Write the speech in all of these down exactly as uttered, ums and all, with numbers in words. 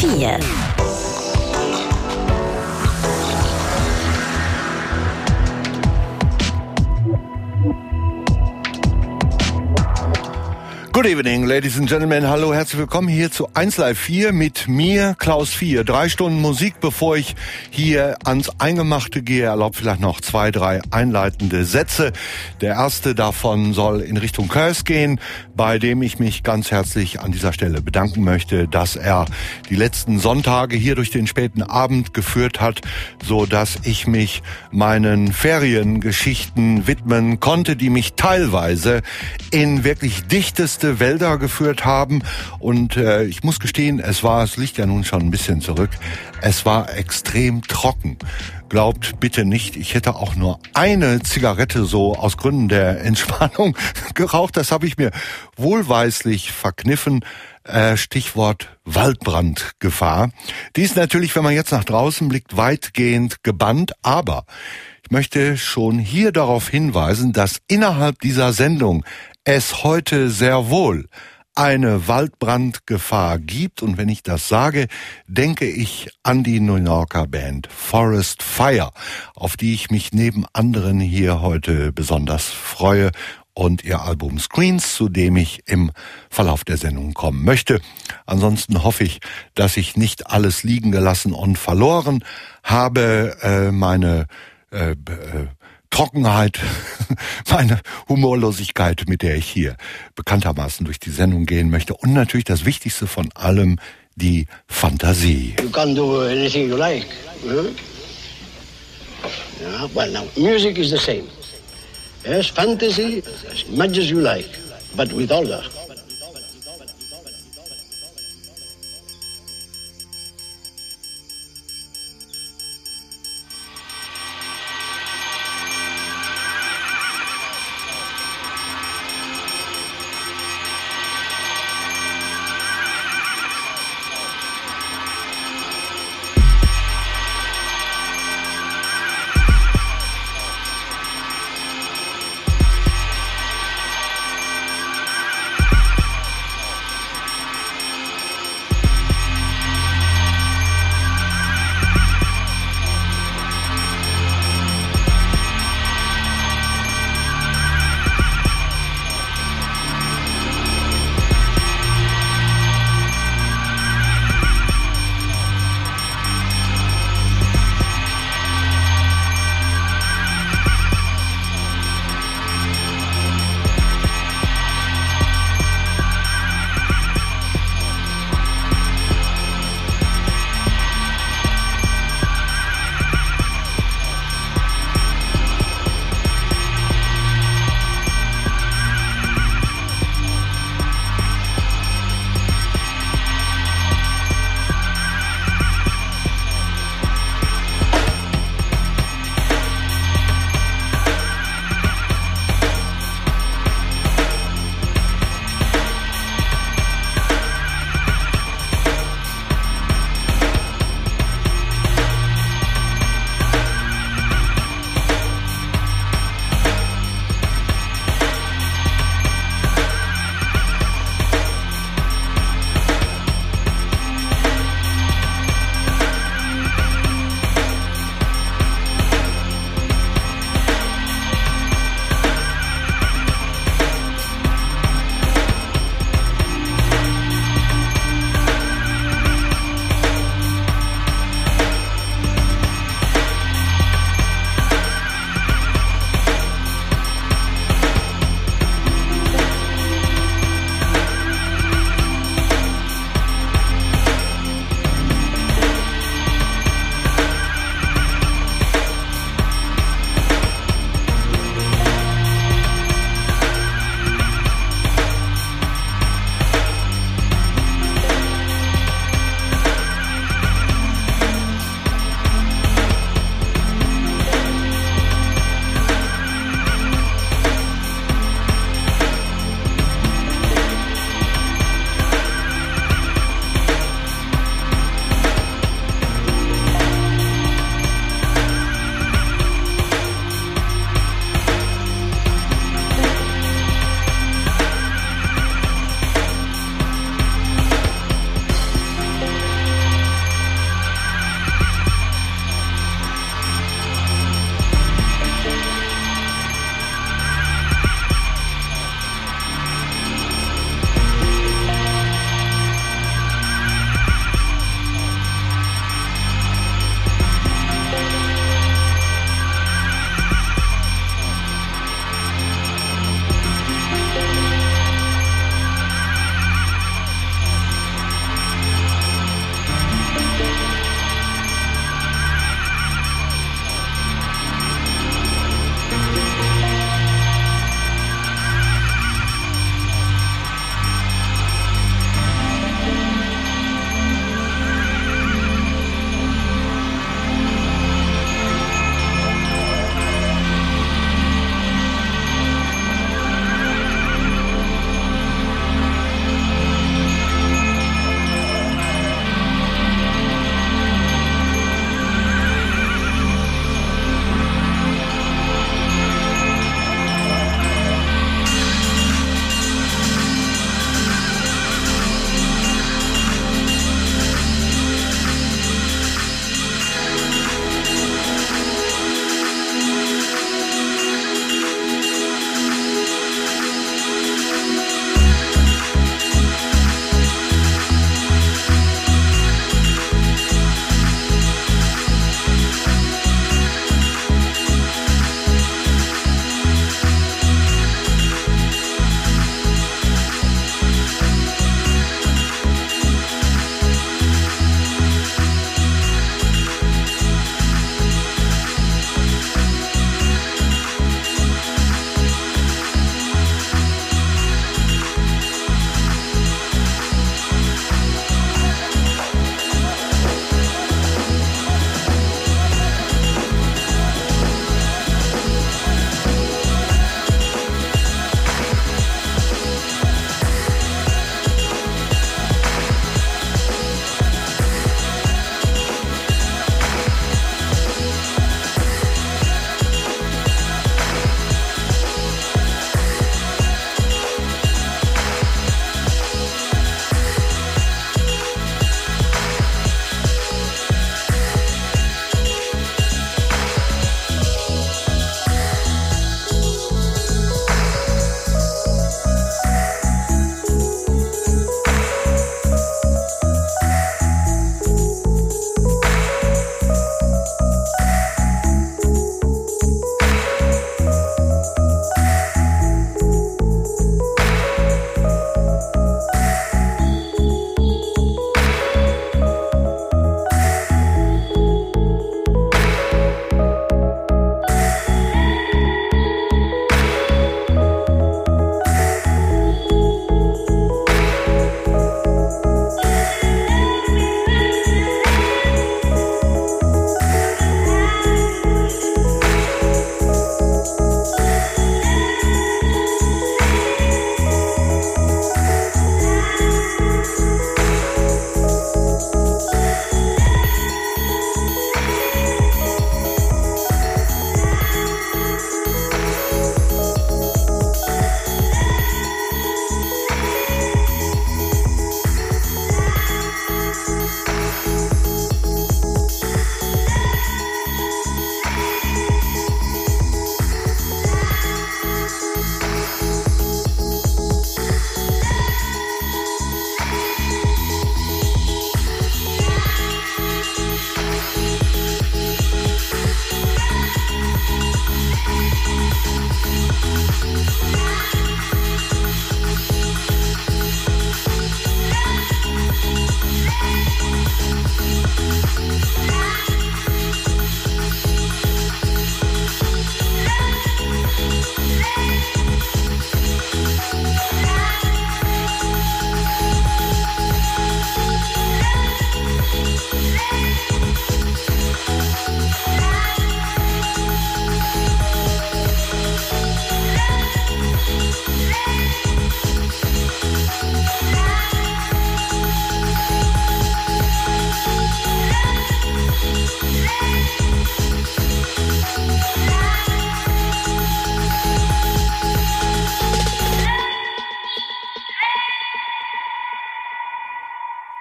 vier. Good evening, ladies and gentlemen. Hallo, herzlich willkommen hier zu eins Live vier mit mir, Klaus vier. Drei Stunden Musik, bevor ich hier ans Eingemachte gehe. Erlaubt vielleicht noch zwei, drei einleitende Sätze. Der erste davon soll in Richtung Curse gehen, bei dem ich mich ganz herzlich an dieser Stelle bedanken möchte, dass er die letzten Sonntage hier durch den späten Abend geführt hat, so dass ich mich meinen Feriengeschichten widmen konnte, die mich teilweise in wirklich dichteste Wälder geführt haben. Und äh, ich muss gestehen, es war, es liegt ja nun schon ein bisschen zurück, es war extrem trocken. Glaubt bitte nicht, ich hätte auch nur eine Zigarette so aus Gründen der Entspannung geraucht. Das habe ich mir wohlweislich verkniffen. Äh, Stichwort Waldbrandgefahr. Die ist natürlich, wenn man jetzt nach draußen blickt, weitgehend gebannt. Aber ich möchte schon hier darauf hinweisen, dass innerhalb dieser Sendung es heute sehr wohl eine Waldbrandgefahr gibt. Und wenn ich das sage, denke ich an die New Yorker Band Forest Fire, auf die ich mich neben anderen hier heute besonders freue, und ihr Album Screens, zu dem ich im Verlauf der Sendung kommen möchte. Ansonsten hoffe ich, dass ich nicht alles liegen gelassen und verloren habe. Äh, meine äh, äh, Trockenheit, meine Humorlosigkeit, mit der ich hier bekanntermaßen durch die Sendung gehen möchte. Und natürlich das Wichtigste von allem, die Fantasie. You can do anything you like. Huh? Yeah, well, now, music is the same. Yes, fantasy, as much as you like, but with order.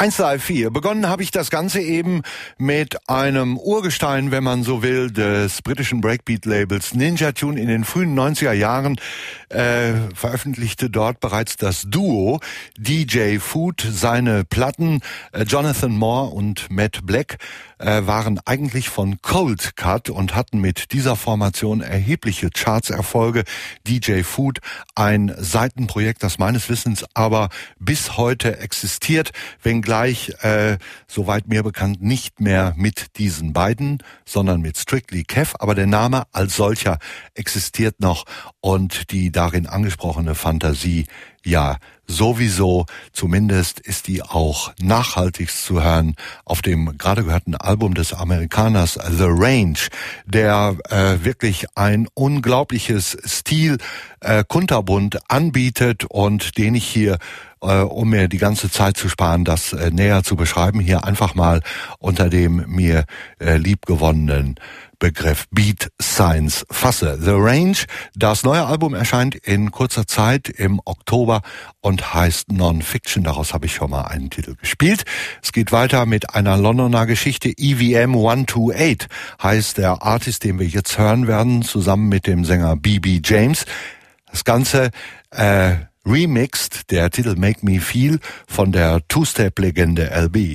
eins Live vier. Begonnen habe ich das Ganze eben mit einem Urgestein, wenn man so will, des britischen Breakbeat-Labels Ninja Tune. In den frühen neunziger Jahren äh, veröffentlichte dort bereits das Duo D J Food seine Platten. Äh, Jonathan Moore und Matt Black äh, waren eigentlich von Cold Cut und hatten mit dieser Formation erhebliche Chartserfolge. D J Food, ein Seitenprojekt, das meines Wissens aber bis heute existiert, wenngleich, äh, soweit mir bekannt, nicht mehr mit diesen beiden, sondern mit Strictly Kev. Aber der Name als solcher existiert noch und die darin angesprochene Fantasie, ja, sowieso, zumindest ist die auch nachhaltigst zu hören auf dem gerade gehörten Album des Amerikaners The Range, der äh, wirklich ein unglaubliches Stil äh, Kunterbund anbietet und den ich hier, äh, um mir die ganze Zeit zu sparen, das äh, näher zu beschreiben, hier einfach mal unter dem mir äh, liebgewonnenen Begriff Beat Science fasse. The Range, das neue Album erscheint in kurzer Zeit im Oktober und heißt Non-Fiction. Daraus habe ich schon mal einen Titel gespielt. Es geht weiter mit einer Londoner Geschichte. E V M hundertachtundzwanzig heißt der Artist, den wir jetzt hören werden, zusammen mit dem Sänger B B James. Das Ganze äh, remixed, der Titel Make Me Feel von der Two-Step-Legende L B.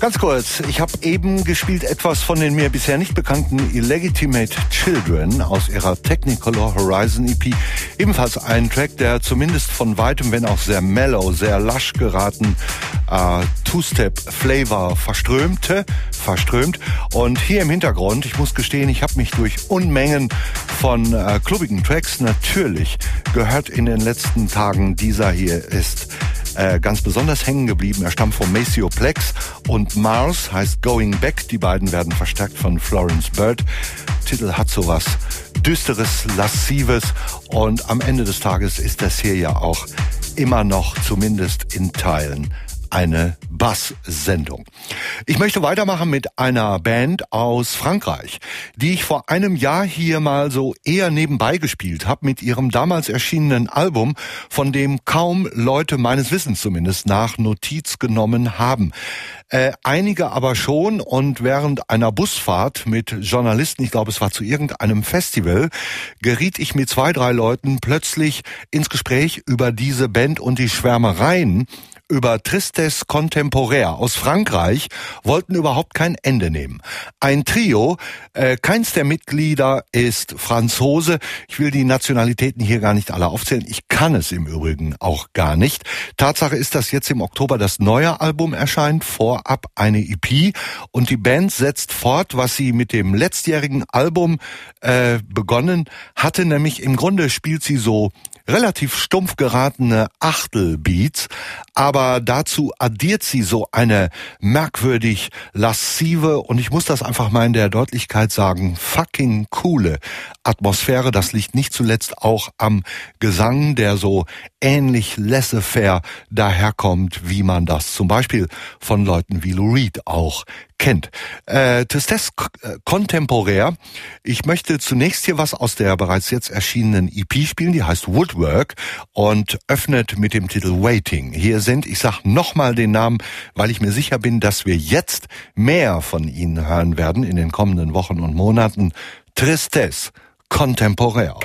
Ganz kurz, ich habe eben gespielt etwas von den mir bisher nicht bekannten Illegitimate Children aus ihrer Technicolor Horizon E P. Ebenfalls ein Track, der zumindest von weitem, wenn auch sehr mellow, sehr lasch geraten äh, Two-Step-Flavor verströmte, verströmt. Und hier im Hintergrund, ich muss gestehen, ich habe mich durch Unmengen von äh, klubbigen Tracks natürlich gehört in den letzten Tagen. Dieser hier ist Äh, ganz besonders hängen geblieben. Er stammt von Maceo Plex und Mars, heißt Going Back. Die beiden werden verstärkt von Florence Bird. Titel hat sowas Düsteres, Lassives und am Ende des Tages ist das hier ja auch immer noch, zumindest in Teilen, eine Bass-Sendung. Ich möchte weitermachen mit einer Band aus Frankreich, die ich vor einem Jahr hier mal so eher nebenbei gespielt habe mit ihrem damals erschienenen Album, von dem kaum Leute meines Wissens zumindest nach Notiz genommen haben. Äh, einige aber schon, und während einer Busfahrt mit Journalisten, ich glaube es war zu irgendeinem Festival, geriet ich mit zwei, drei Leuten plötzlich ins Gespräch über diese Band und die Schwärmereien über Tristesse Contemporaire aus Frankreich wollten überhaupt kein Ende nehmen. Ein Trio, äh, keins der Mitglieder ist Franzose. Ich will die Nationalitäten hier gar nicht alle aufzählen. Ich kann es im Übrigen auch gar nicht. Tatsache ist, dass jetzt im Oktober das neue Album erscheint, vorab eine E P. Und die Band setzt fort, was sie mit dem letztjährigen Album äh, begonnen hatte. Nämlich im Grunde spielt sie so relativ stumpf geratene Achtelbeats, aber dazu addiert sie so eine merkwürdig lassive, und ich muss das einfach mal in der Deutlichkeit sagen, fucking coole Atmosphäre. Das liegt nicht zuletzt auch am Gesang, der so ähnlich laissez-faire daherkommt, wie man das zum Beispiel von Leuten wie Lou Reed auch kennt. Äh, Tristesse Contemporaire. Ich möchte zunächst hier was aus der bereits jetzt erschienenen E P spielen, die heißt Woodwork und öffnet mit dem Titel Waiting. Hier sind, ich sag nochmal den Namen, weil ich mir sicher bin, dass wir jetzt mehr von ihnen hören werden in den kommenden Wochen und Monaten. Tristesse Contemporaire.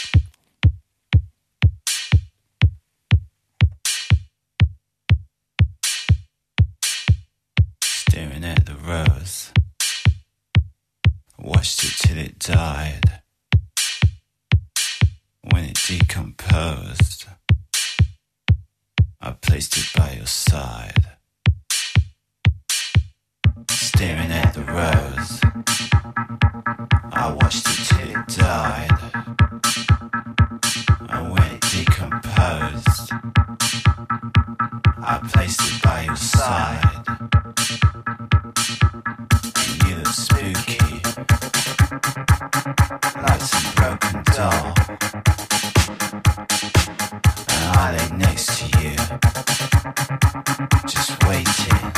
Staring at the rose, watched it till it died. When it decomposed, I placed it by your side. Staring at the rose, I watched it till it died. And when it decomposed, I placed it by your side. And you look spooky, like some broken doll. And I lay next to you, just waiting,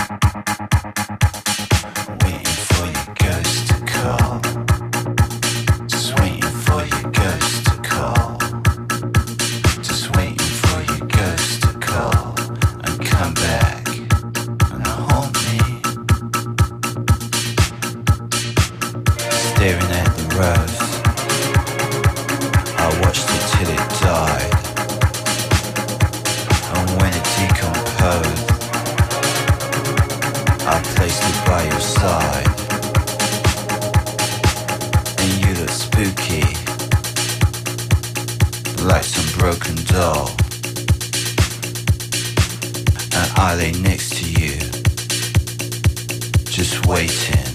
waiting for your ghost to call. Just waiting for your ghost to call. Just waiting for your ghost to call and come back and haunt me. Staring at the rose, I watched it till it died. And when it decomposed, I placed it by your side. And you look spooky, like some broken doll. And I lay next to you, just waiting,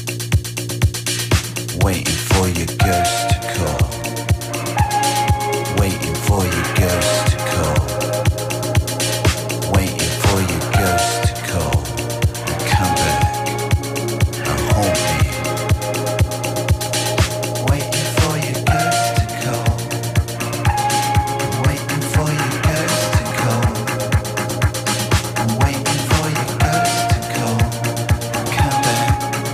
waiting for your ghost to call. Waiting for your ghost to call. Waiting for your ghost to call and come back and haunt me. Waiting for your ghost to call. Waiting for your ghost to call. Waiting for your ghost to call and come back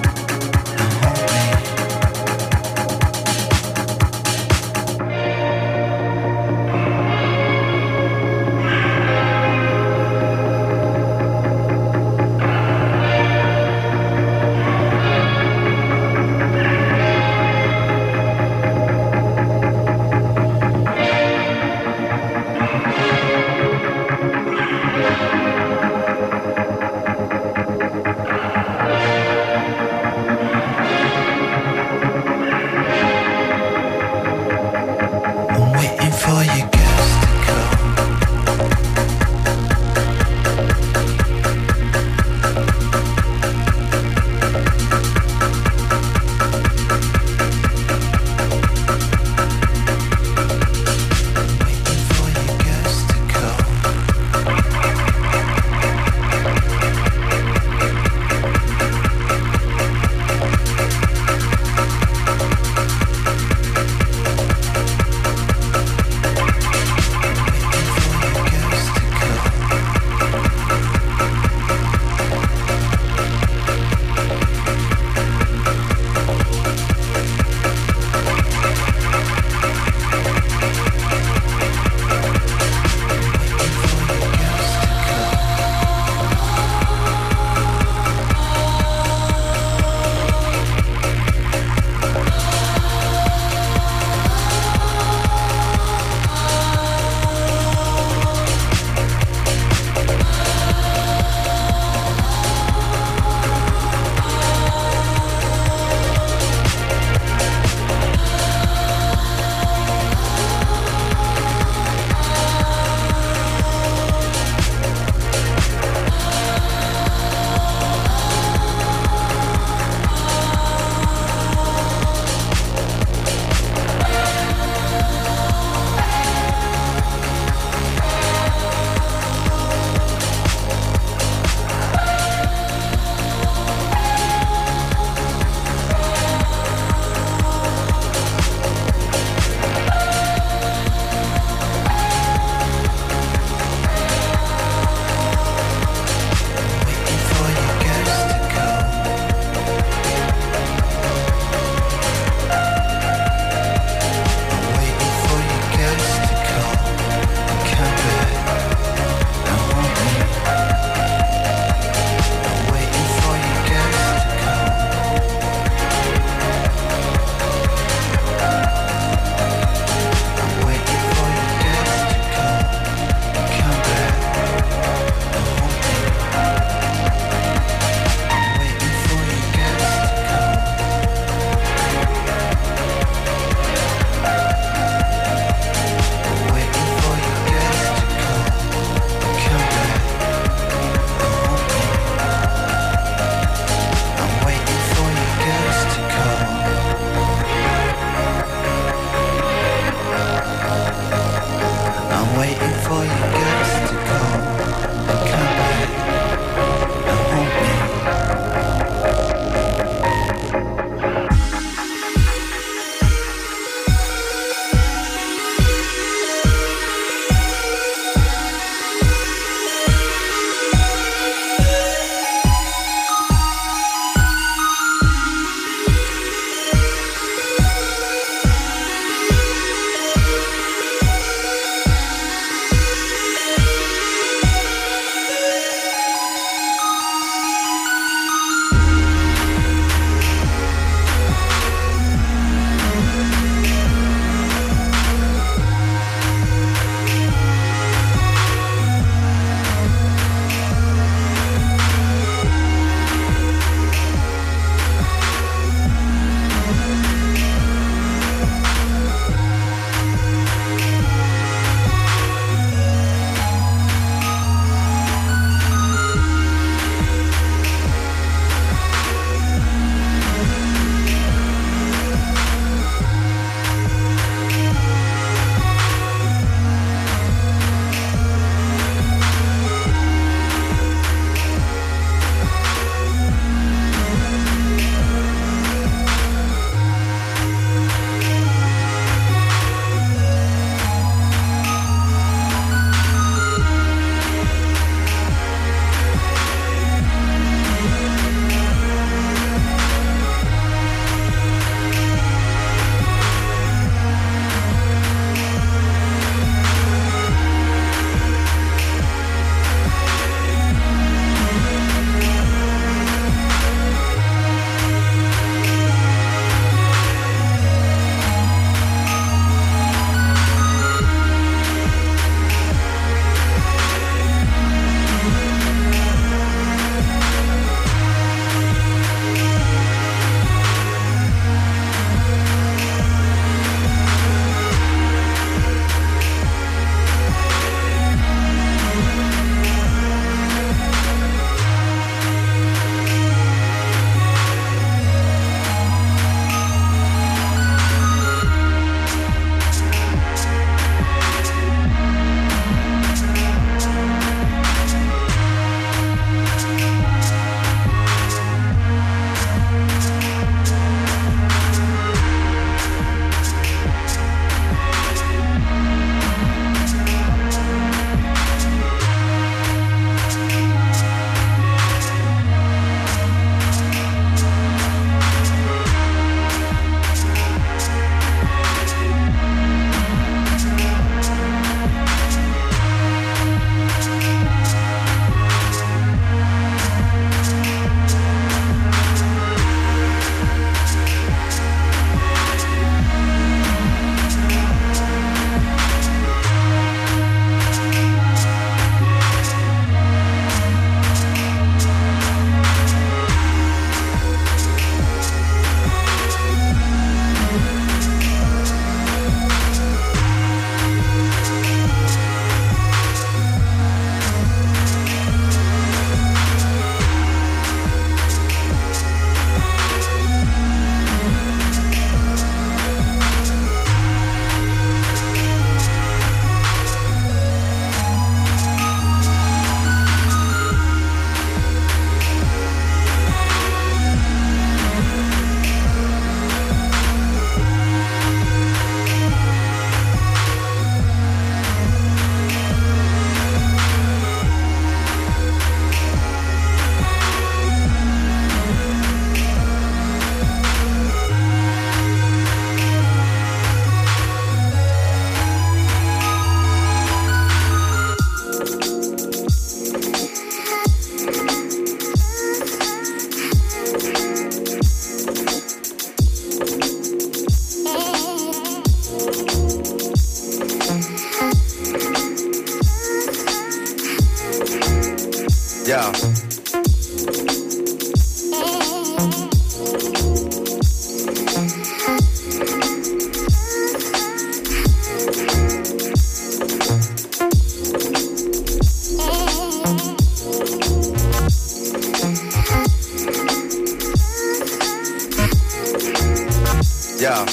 Yeah.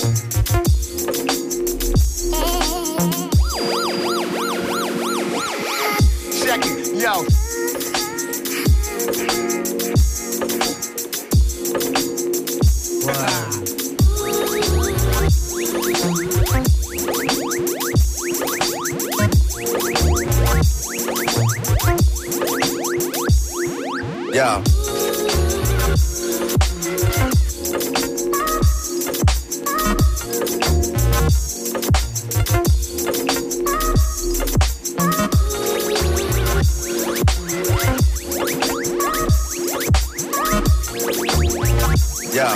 Check it, yo. Yeah. Yeah.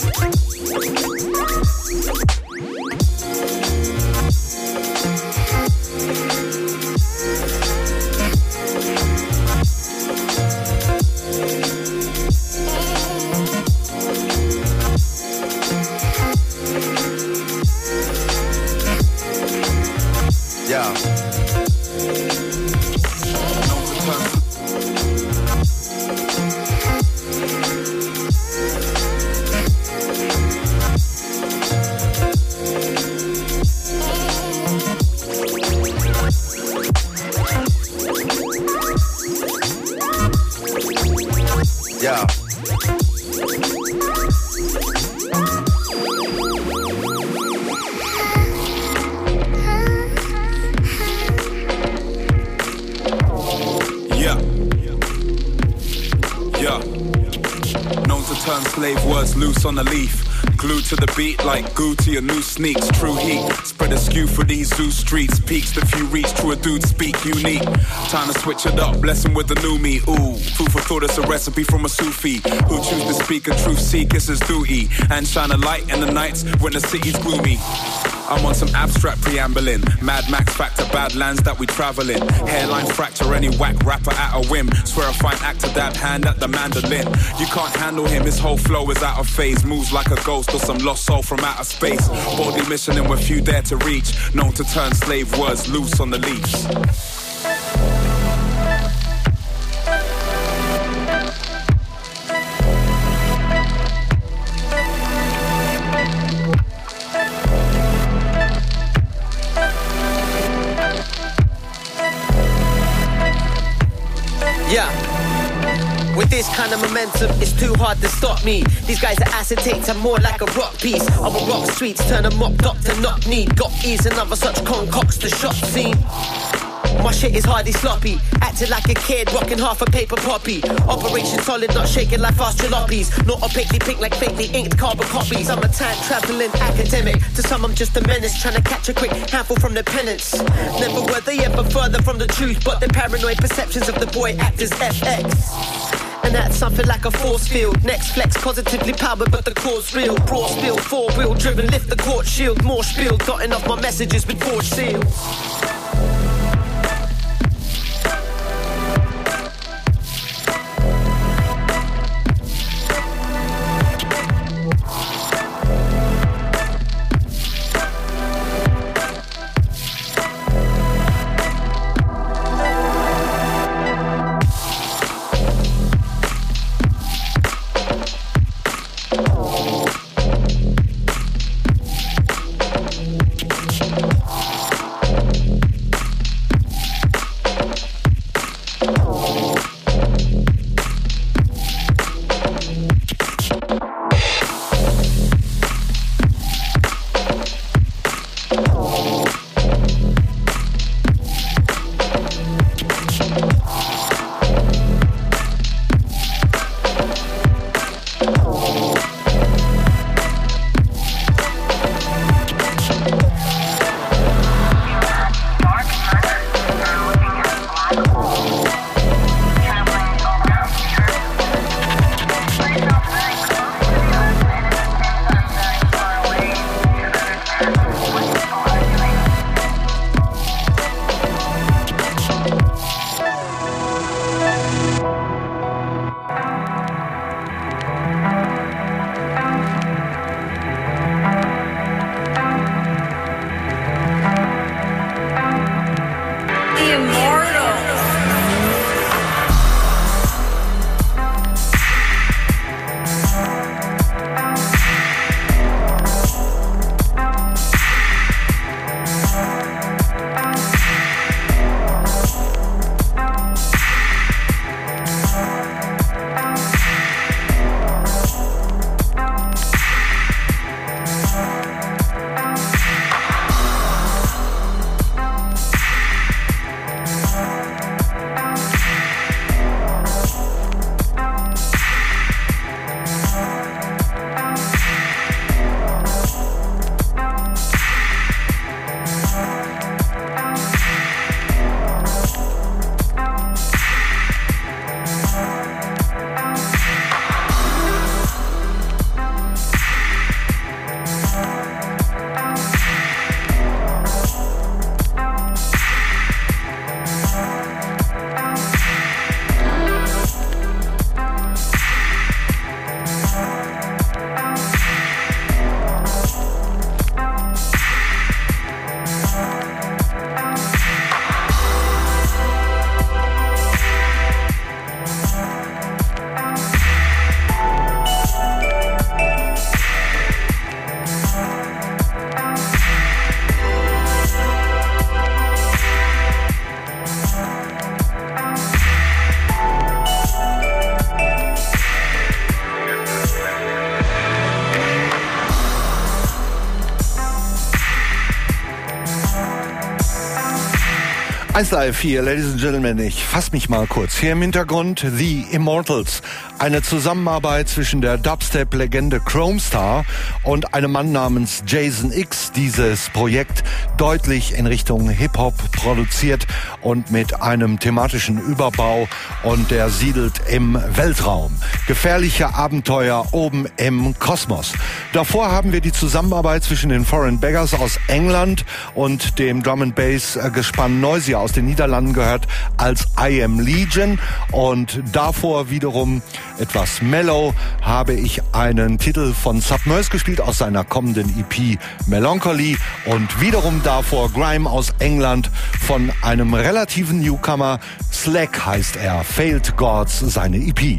Yeah. Yeah. Yeah. Yeah. Known to turn slave words loose on a leaf. Glued to the beat like goo to your new sneaks. True heat, spread a skew for these zoo streets. Peaks the few reach, true a dude speak unique. Time to switch it up, blessing with the new me. Ooh, food for thought, it's a recipe from a Sufi who choose to speak a truth seek, it's his duty. And shine a light in the nights when the city's gloomy. I'm on some abstract preambling. Mad Max factor, badlands that we travel in. Hairline fracture, any whack rapper at a whim. Swear a fine actor, dab hand at the mandolin. You can't handle him, his whole flow is out of phase. Moves like a ghost or some lost soul from outer space. Boldly missioning where few dare to reach. Known to turn slave words loose on the leaves. Yeah. With this kind of momentum, it's too hard to stop me. These guys are acetates, I'm more like a rock piece. I'm a rock streets, turn them up, doctor, knock need. Got ease, another such concocts the shop scene. My shit is hardly sloppy. Acting like a kid, rocking half a paper poppy. Operation solid, not shaking like fast jalopies. Not opaquely pink like fakely inked carbon copies. I'm a time traveling academic. To some I'm just a menace, trying to catch a quick handful from the penance. Never were they ever further from the truth, but the paranoid perceptions of the boy act as F X. And that's something like a force field. Next flex, positively powered, but the core's real. Broad spill, four-wheel driven, lift the court shield. More spiel, dotting off my messages with forged seals. eins Live hier, Ladies and Gentlemen, ich fass mich mal kurz. Hier im Hintergrund The Immortals. Eine Zusammenarbeit zwischen der Dubstep-Legende Chromestar und einem Mann namens Jason X. Dieses Projekt deutlich in Richtung Hip-Hop produziert und mit einem thematischen Überbau, und der siedelt im Weltraum. Gefährliche Abenteuer oben im Kosmos. Davor haben wir die Zusammenarbeit zwischen den Foreign Beggars aus England und dem Drum and Bass Gespann Noisia aus den Niederlanden gehört als I Am Legion, und davor wiederum etwas mellow habe ich einen Titel von Submerse gespielt aus seiner kommenden E P Melancholy, und wiederum davor Grime aus England von einem relativen Newcomer, Slack heißt er, Failed Gods seine E P.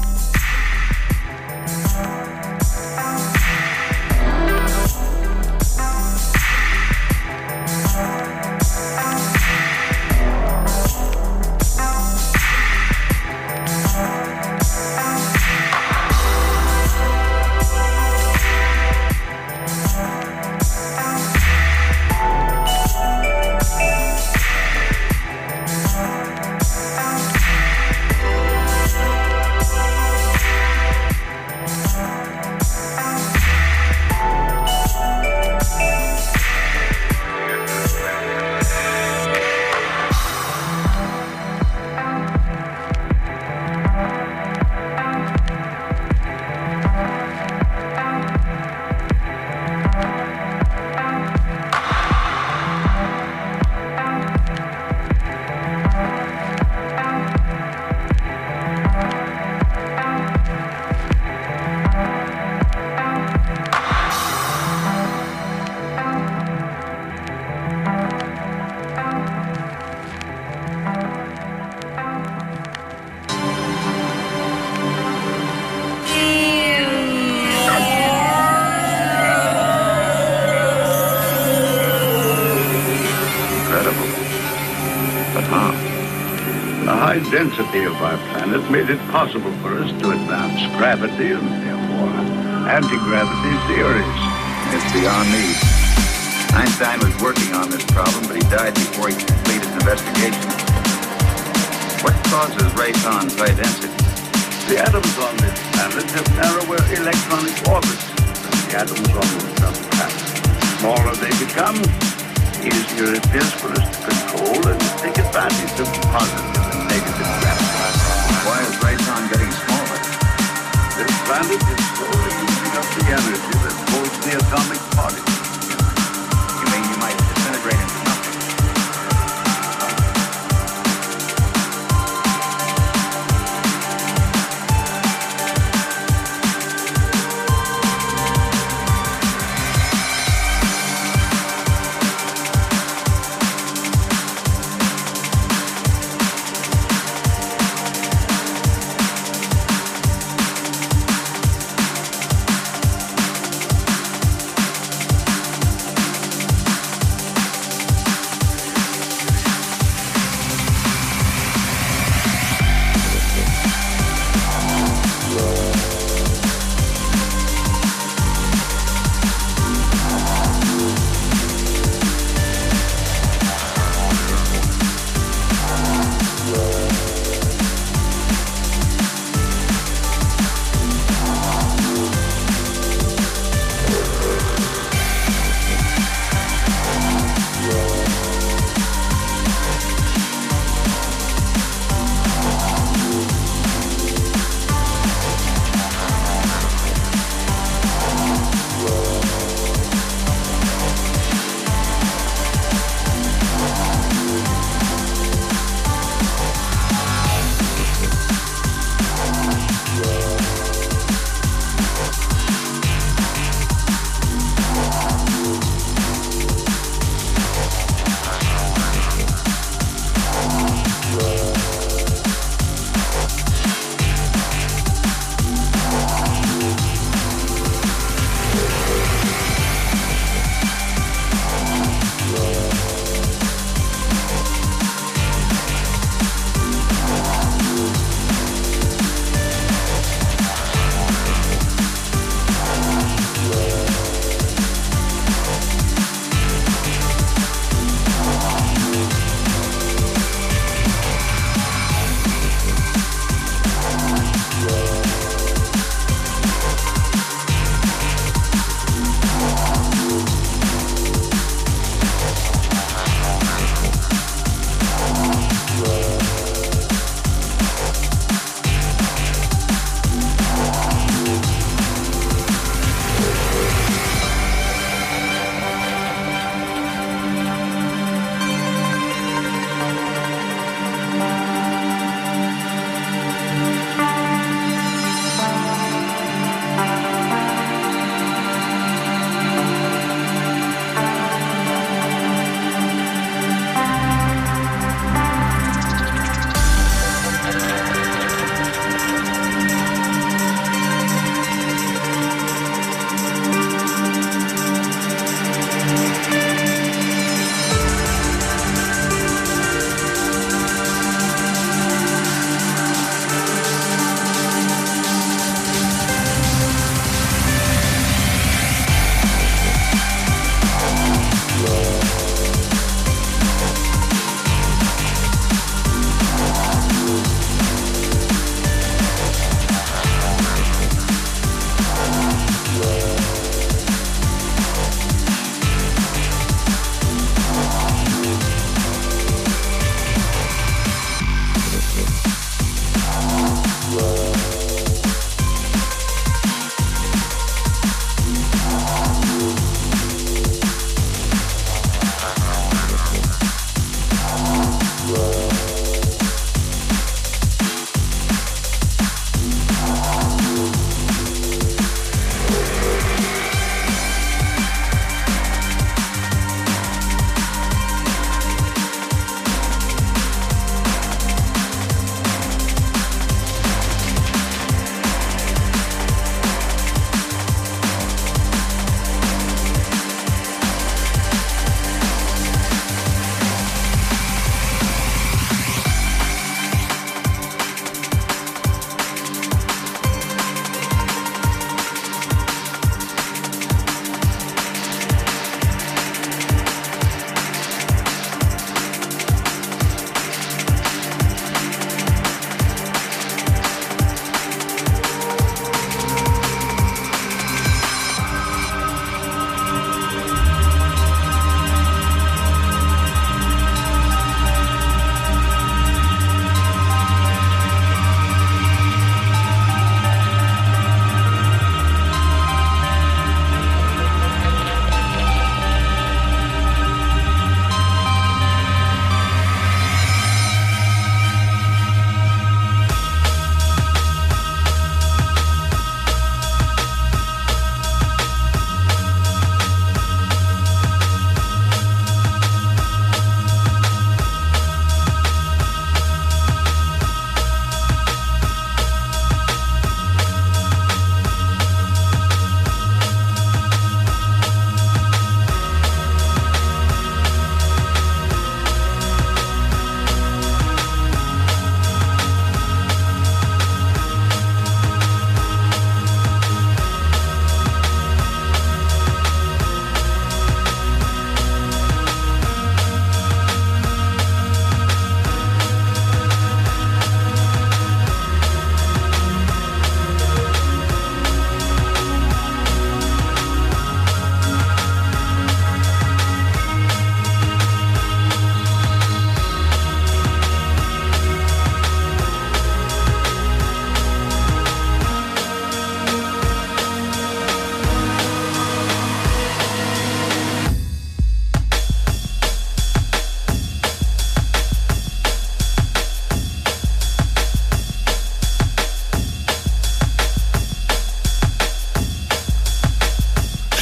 Density of our planet made it possible for us to advance gravity and therefore anti-gravity theories. It's beyond me. Einstein was working on this problem, but he died before he completed his investigation. What causes Raytheon's high density? The atoms on this planet have narrower electronic orbits than the atoms on the sun planet. The smaller they become, the easier it is for us to control and take advantage of positive and negative gravity. Why is Raytheon getting smaller? This planet is slowly using up the energy that holds the atomic particles. You mean you might disintegrate into nothing?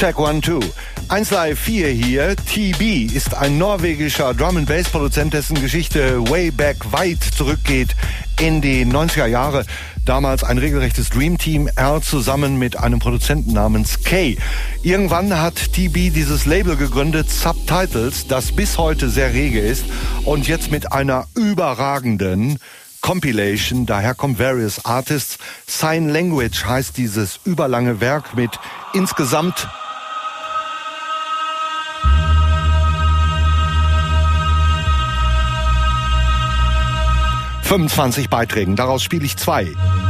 Check one, two. eins Live vier hier. T B ist ein norwegischer Drum-and-Bass-Produzent, dessen Geschichte way back weit zurückgeht in die neunziger Jahre. Damals ein regelrechtes Dream-Team, er zusammen mit einem Produzenten namens Kay. Irgendwann hat T B dieses Label gegründet, Subtitles, das bis heute sehr rege ist und jetzt mit einer überragenden Compilation, daher kommt Various Artists. Sign Language heißt dieses überlange Werk mit insgesamt fünfundzwanzig Beiträgen. Daraus spiele ich zwei.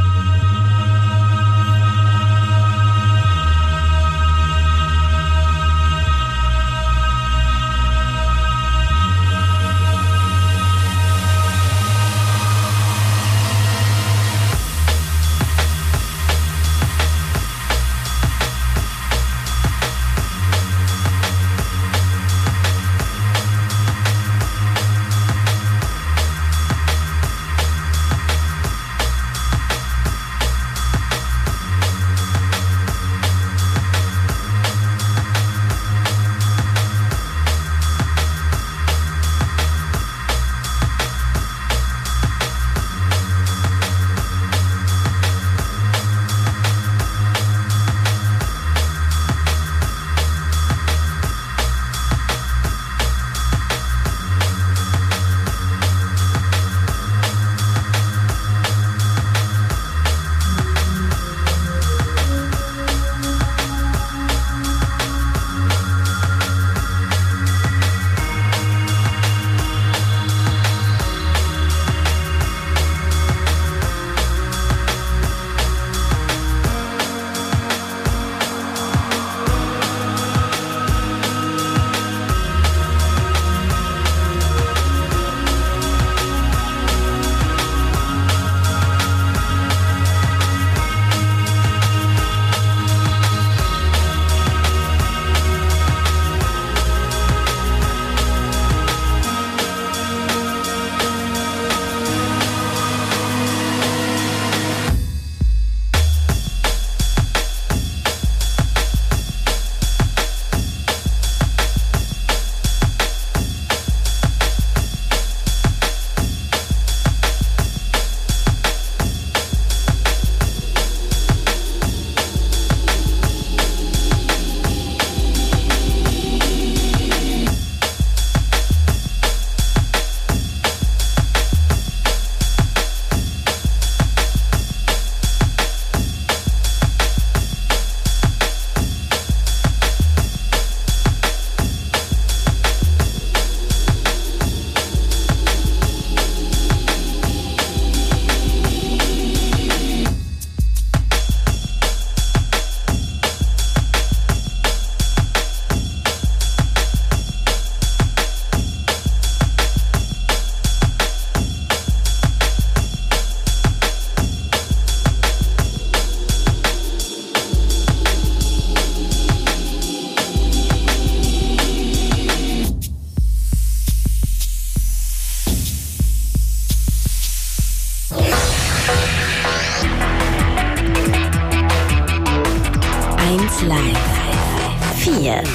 vier.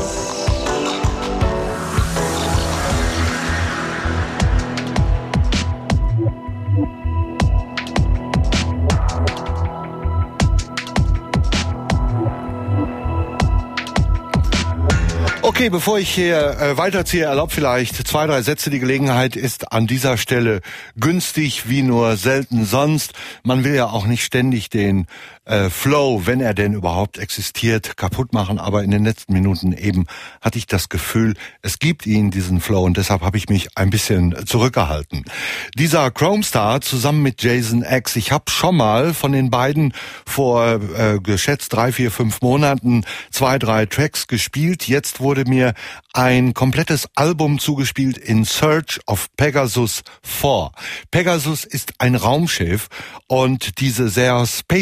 Okay, bevor ich hier äh, weiterziehe, erlaubt vielleicht zwei, drei Sätze. Die Gelegenheit ist an dieser Stelle günstig wie nur selten sonst. Man will ja auch nicht ständig den äh, Flow, wenn er denn überhaupt existiert, kaputt machen. Aber in den letzten Minuten eben hatte ich das Gefühl, es gibt ihn, diesen Flow. Und deshalb habe ich mich ein bisschen zurückgehalten. Dieser Chromestar zusammen mit Jason X. Ich habe schon mal von den beiden vor äh, geschätzt drei, vier, fünf Monaten zwei, drei Tracks gespielt. Jetzt wurde mir ein komplettes Album zugespielt in Search of Pegasus vier. Pegasus ist ein Raumschiff und diese sehr spacigen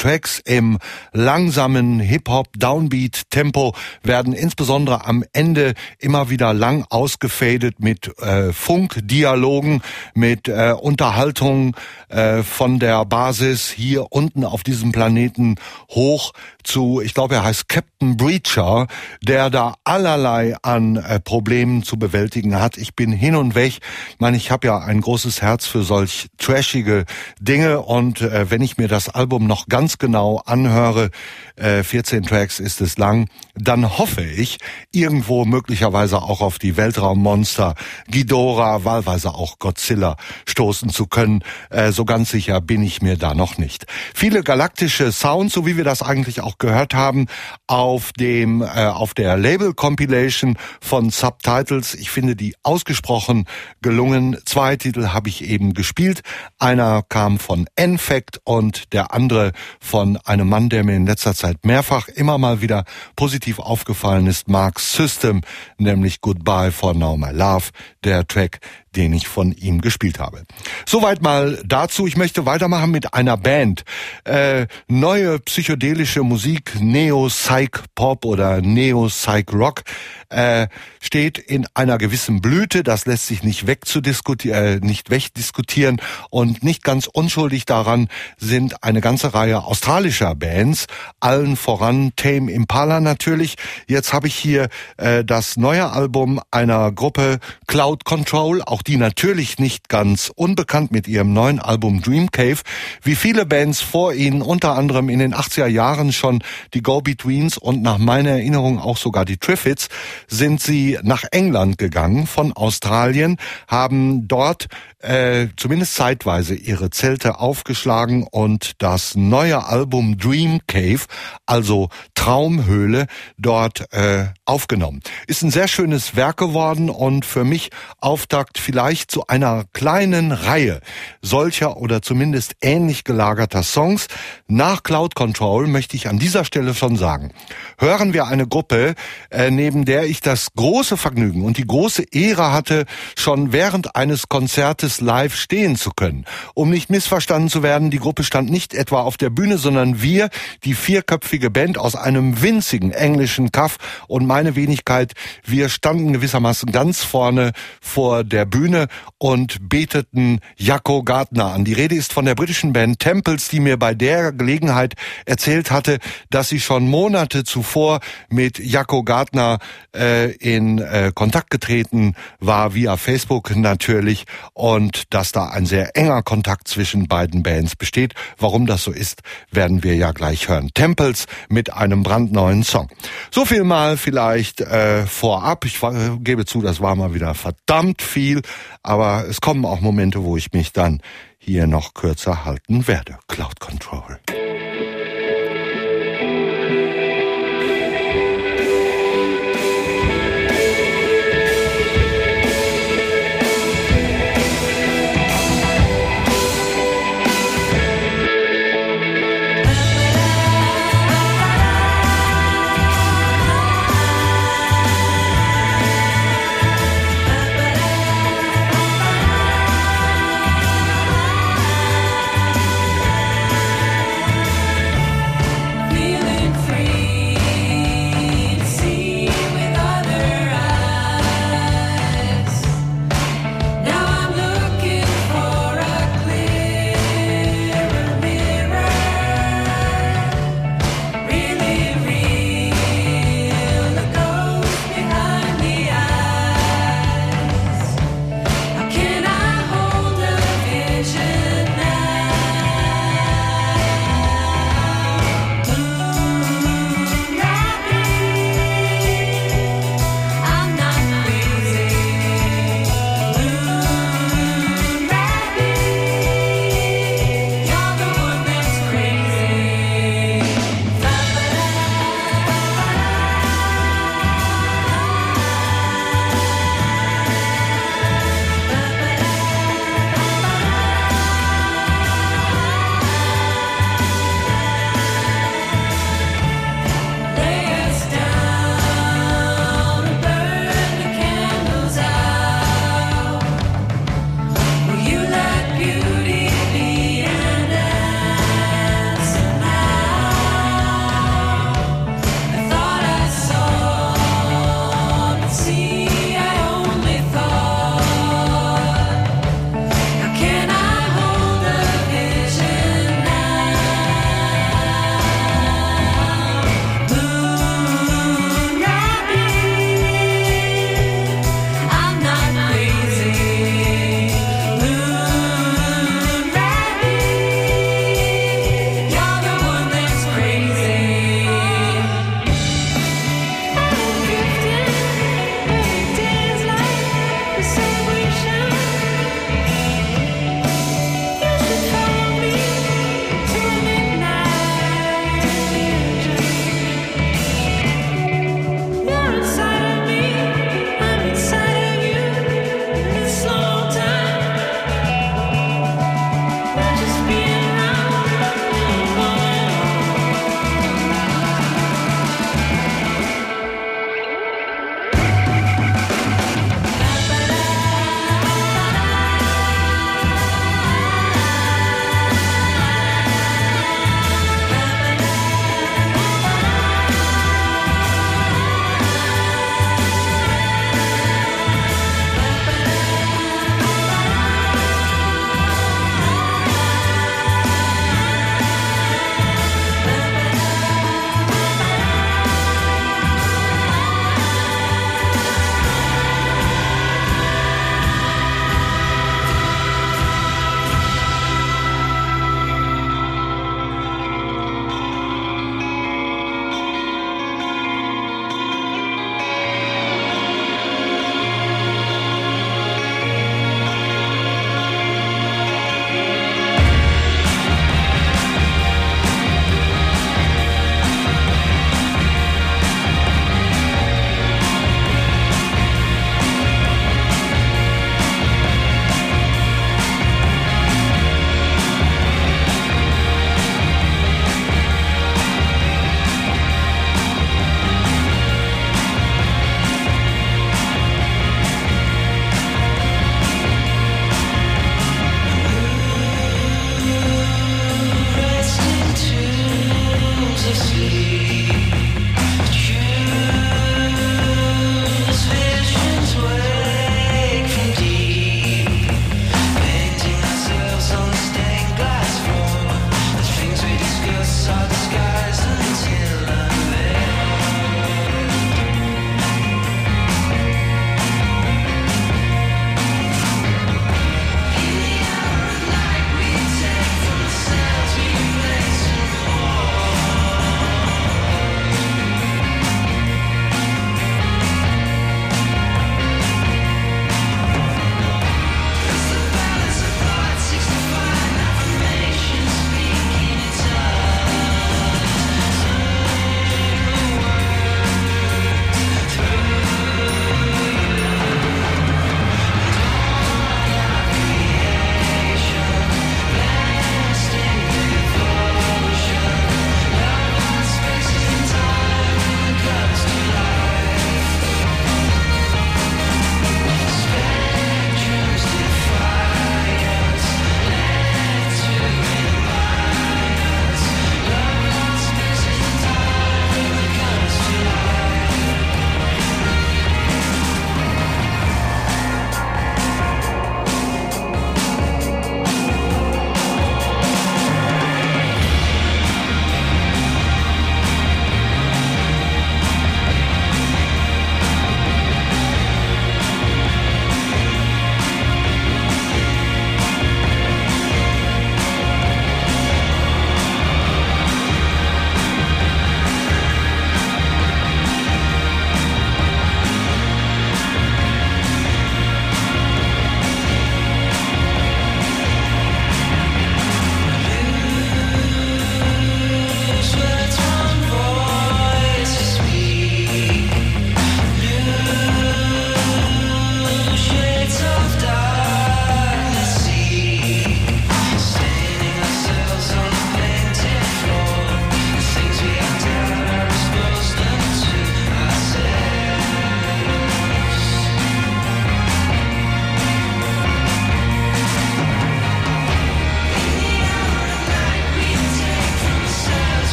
Tracks im langsamen Hip-Hop-Downbeat-Tempo werden insbesondere am Ende immer wieder lang ausgefadet mit äh, Funkdialogen, mit äh, Unterhaltung äh, von der Basis hier unten auf diesem Planeten hoch zu, ich glaube, er heißt Captain Breacher, der da allerlei an äh, Problemen zu bewältigen hat. Ich bin hin und weg. Ich meine, ich habe ja ein großes Herz für solch trashige Dinge und äh, wenn ich mir das Album noch ganz genau anhöre, äh, vierzehn Tracks ist es lang, dann hoffe ich, irgendwo möglicherweise auch auf die Weltraummonster Ghidorah, wahlweise auch Godzilla stoßen zu können. Äh, so ganz sicher bin ich mir da noch nicht. Viele galaktische Sounds, so wie wir das eigentlich auch gehört haben, auf dem äh, auf der Label-Compilation von Subtitles. Ich finde die ausgesprochen gelungen. Zwei Titel habe ich eben gespielt. Einer kam von N-Fact und der andere von einem Mann, der mir in letzter Zeit mehrfach immer mal wieder positiv aufgefallen ist, Mark System, nämlich Goodbye for Now My Love, der Track, den ich von ihm gespielt habe. Soweit mal dazu. Ich möchte weitermachen mit einer Band. Äh, neue psychedelische Musik, Neo-Psych-Pop oder Neo-Psych-Rock, äh, steht in einer gewissen Blüte. Das lässt sich nicht wegzudiskutieren, äh, nicht wegdiskutieren. Und nicht ganz unschuldig daran sind eine ganze Reihe australischer Bands, allen voran Tame Impala natürlich. Jetzt habe ich hier äh, das neue Album einer Gruppe Cloud Control, auch die natürlich nicht ganz unbekannt mit ihrem neuen Album Dream Cave. Wie viele Bands vor ihnen, unter anderem in den achtziger Jahren schon die Go-Betweens und nach meiner Erinnerung auch sogar die Triffids, sind sie nach England gegangen von Australien, haben dort äh, zumindest zeitweise ihre Zelte aufgeschlagen und das neue Album Dream Cave, also Traumhöhle, dort äh, aufgenommen. Ist ein sehr schönes Werk geworden und für mich Auftakt vielleicht zu einer kleinen Reihe solcher oder zumindest ähnlich gelagerter Songs. Nach Cloud Control möchte ich an dieser Stelle schon sagen, hören wir eine Gruppe, äh, neben der ich das große Vergnügen und die große Ehre hatte, schon während eines Konzertes live stehen zu können. Um nicht missverstanden zu werden, die Gruppe stand nicht etwa auf der Bühne, sondern wir, die vierköpfige Band aus einem winzigen englischen Kaff und meine Wenigkeit, wir standen gewissermaßen ganz vorne vor der Bühne und beteten Jacko Gardner an. Die Rede ist von der britischen Band Temples, die mir bei der Gelegenheit erzählt hatte, dass sie schon Monate zuvor mit Jacko Gardner äh, in äh, Kontakt getreten war, via Facebook natürlich, und dass da ein sehr enger Kontakt zwischen beiden Bands besteht. Warum das so ist, werden wir ja gleich hören. Temples mit einem brandneuen Song. So viel mal vielleicht äh, vorab. Ich äh, gebe zu, das war mal wieder verdammt viel, aber es kommen auch Momente, wo ich mich dann hier noch kürzer halten werde. Cloud Control.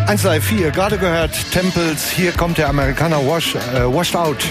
eins drei vier, gerade gehört Temples, hier kommt der Amerikaner Wash, äh, Washed Out.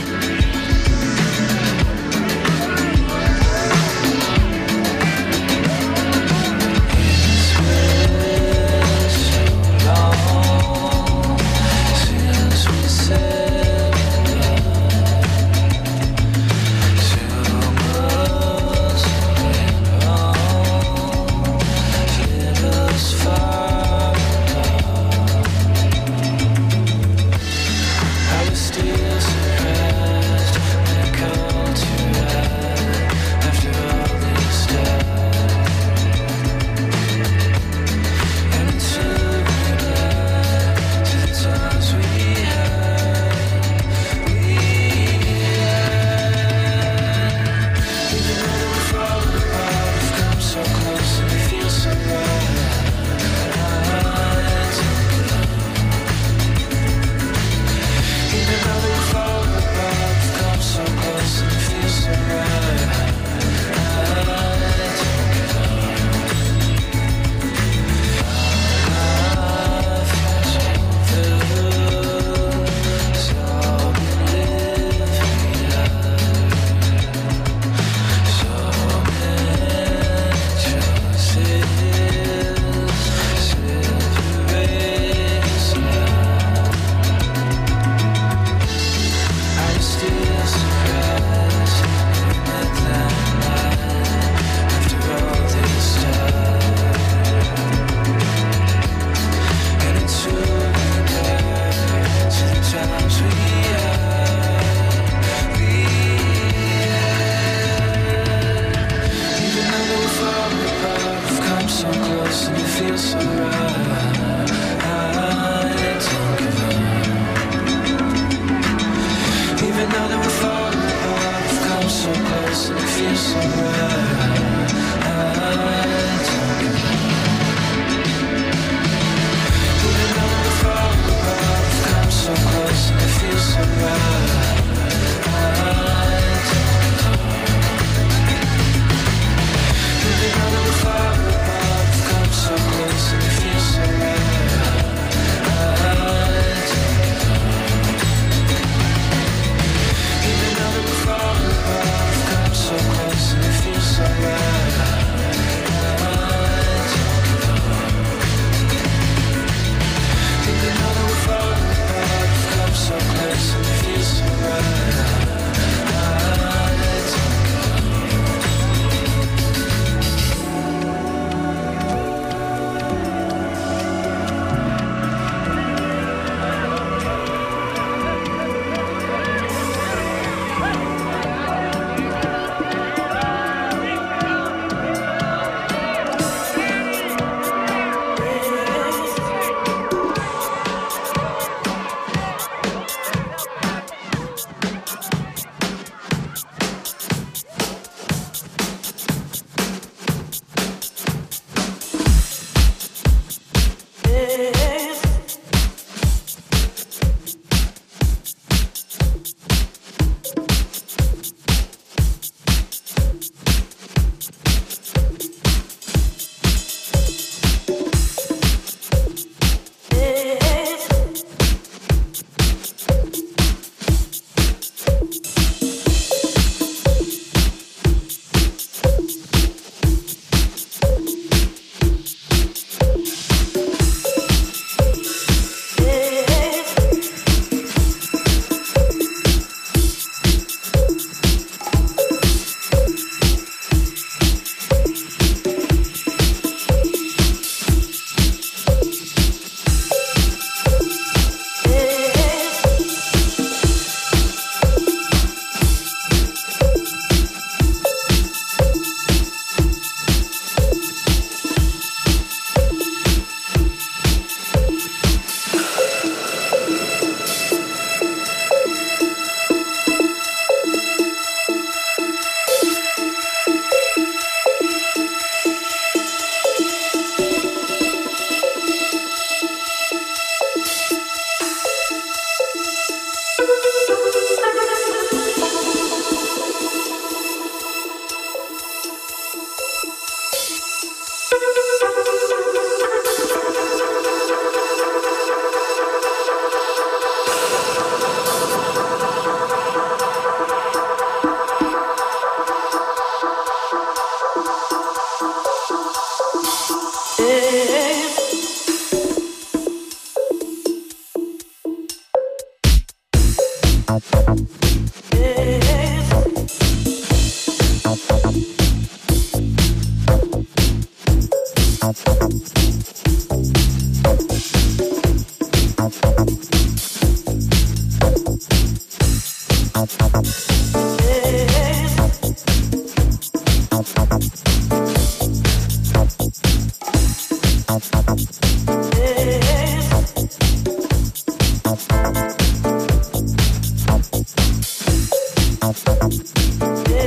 Feels so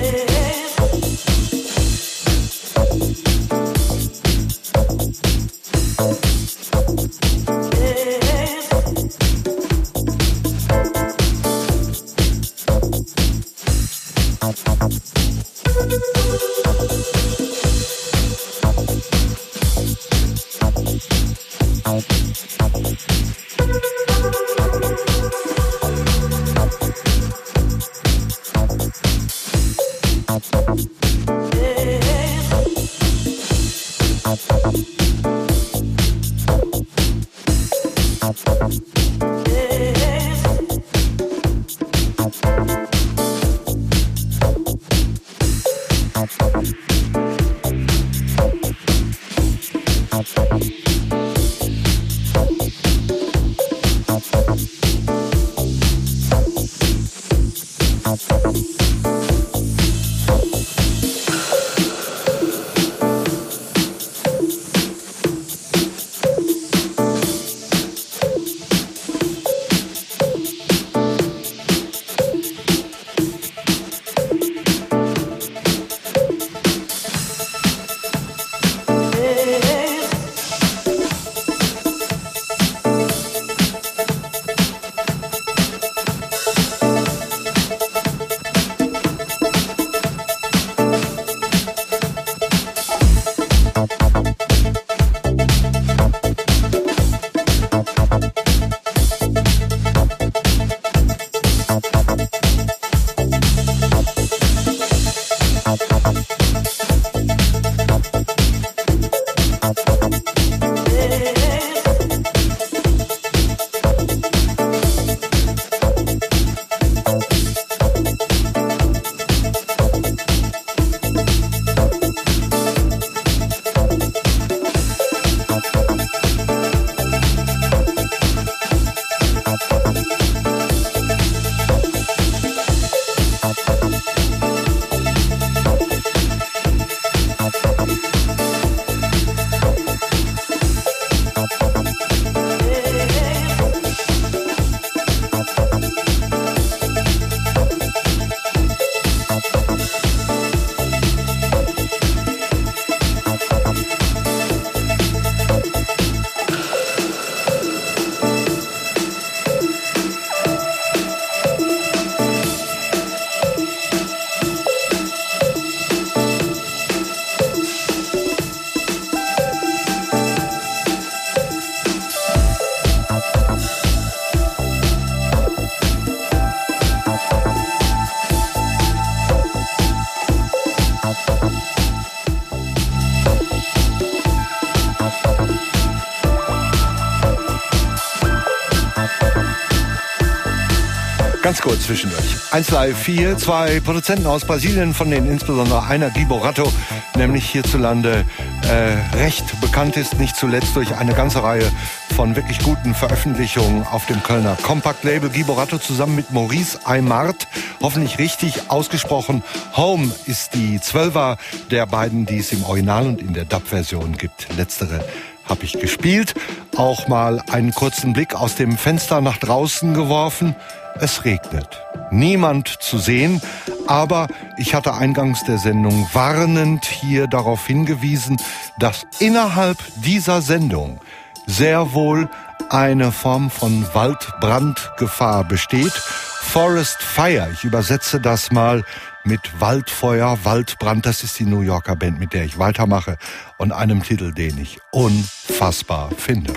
Ganz kurz zwischendurch. eins Live vier, zwei Produzenten aus Brasilien, von denen insbesondere einer, Guibo Ratto, nämlich hierzulande äh, recht bekannt ist, nicht zuletzt durch eine ganze Reihe von wirklich guten Veröffentlichungen auf dem Kölner Compact-Label. Guibo Ratto zusammen mit Maurice Aymart, hoffentlich richtig ausgesprochen. Home ist die Zwölfer der beiden, die es im Original und in der Dub-Version gibt. Letztere habe ich gespielt. Auch mal einen kurzen Blick aus dem Fenster nach draußen geworfen. Es regnet. Niemand zu sehen, aber ich hatte eingangs der Sendung warnend hier darauf hingewiesen, dass innerhalb dieser Sendung sehr wohl eine Form von Waldbrandgefahr besteht. Forest Fire, ich übersetze das mal mit Waldfeuer, Waldbrand, das ist die New Yorker Band, mit der ich weitermache, und einem Titel, den ich unfassbar finde.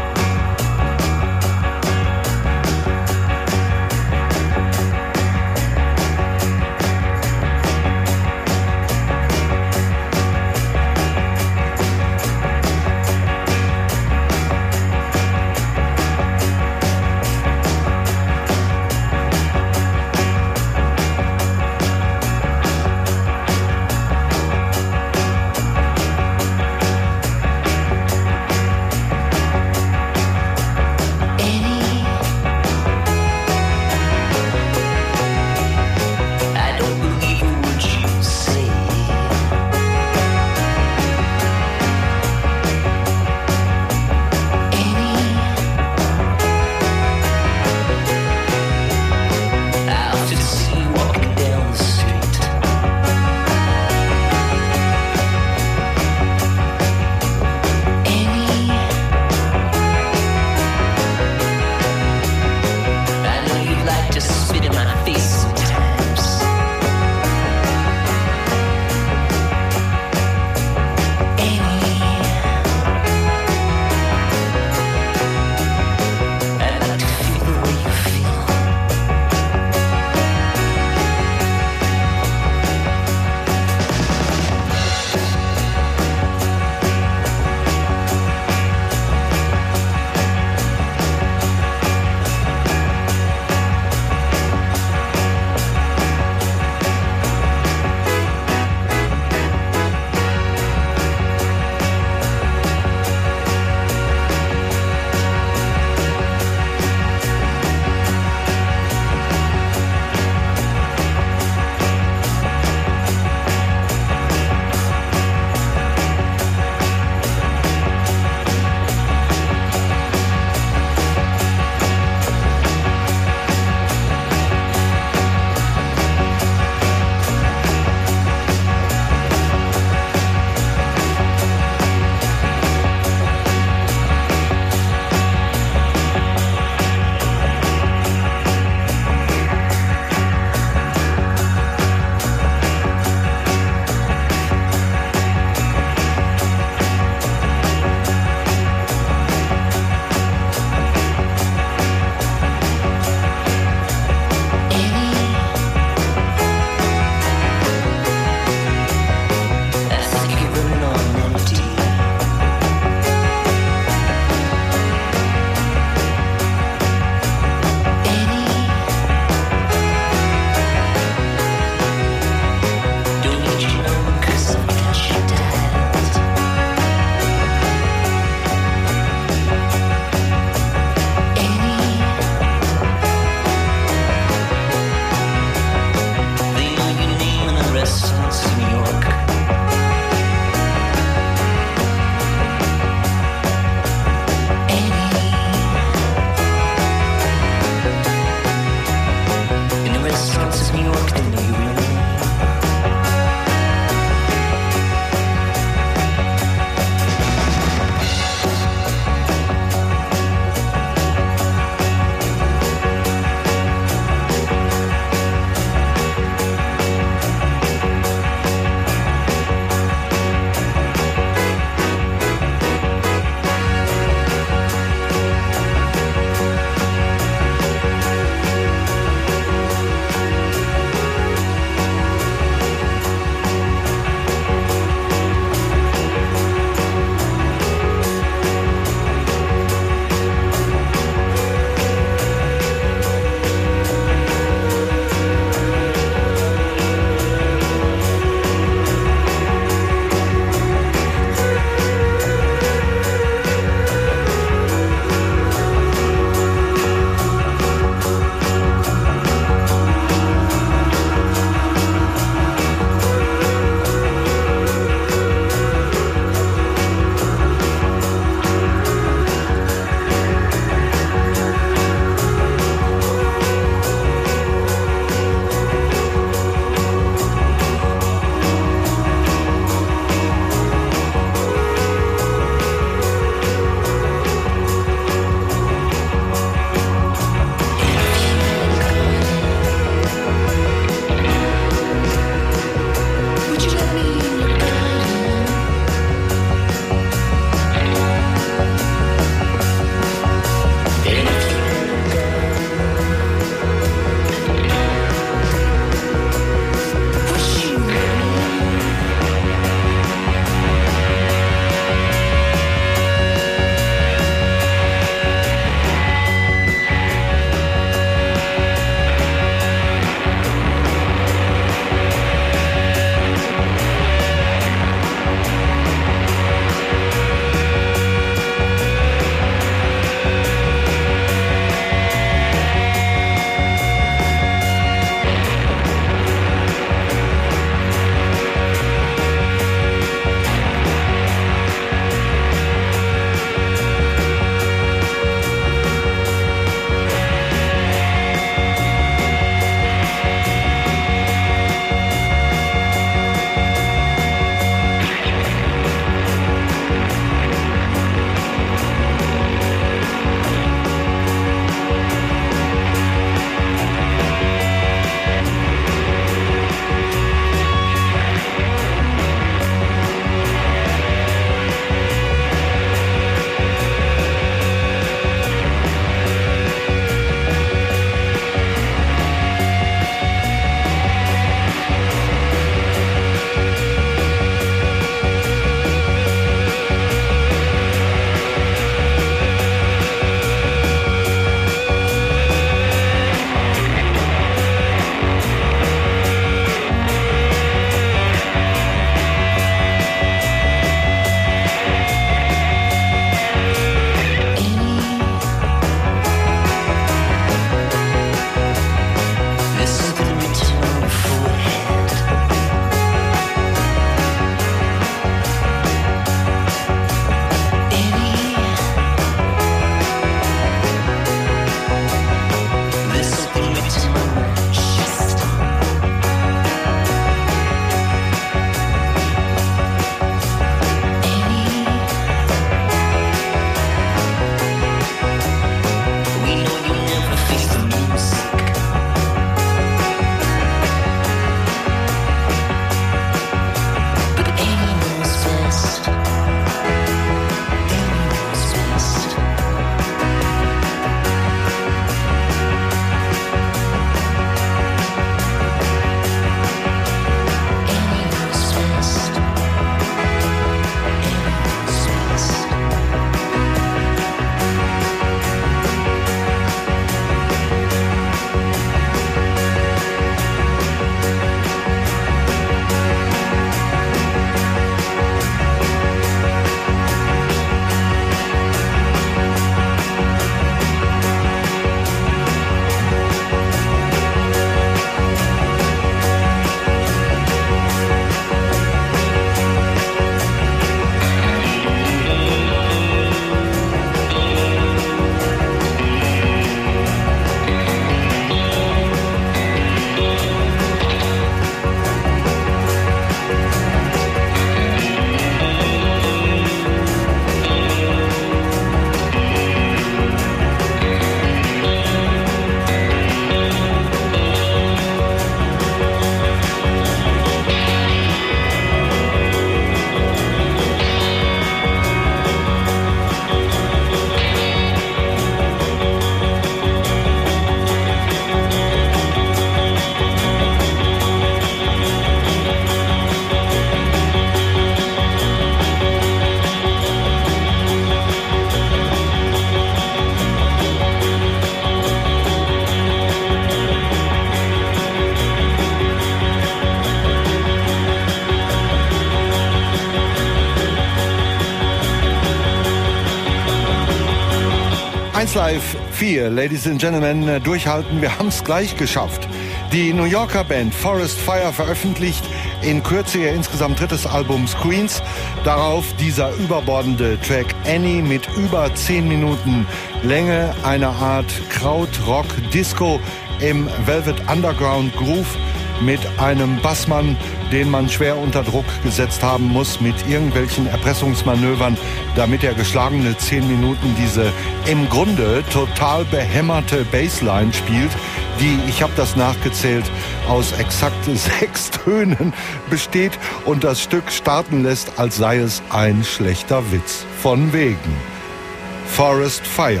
eins Live vier, Ladies and Gentlemen, durchhalten, wir haben es gleich geschafft. Die New Yorker Band Forest Fire veröffentlicht in Kürze ihr insgesamt drittes Album Screens. Darauf dieser überbordende Track Annie mit über zehn Minuten Länge, eine Art Kraut-Rock-Disco im Velvet Underground Groove mit einem Bassmann, den man schwer unter Druck gesetzt haben muss mit irgendwelchen Erpressungsmanövern, damit er geschlagene zehn Minuten diese im Grunde total behämmerte Bassline spielt, die, ich habe das nachgezählt, aus exakt sechs Tönen besteht und das Stück starten lässt, als sei es ein schlechter Witz. Von wegen. Forest Fire.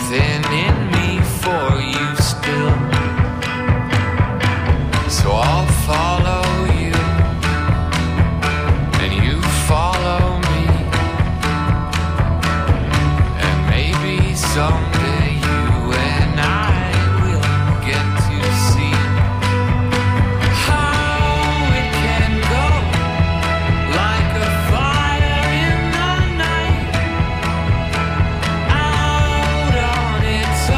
something in me for you still. So I'll follow you, and you follow me, and maybe someday you and I will get to see how it can go, like a fire in the night, out on its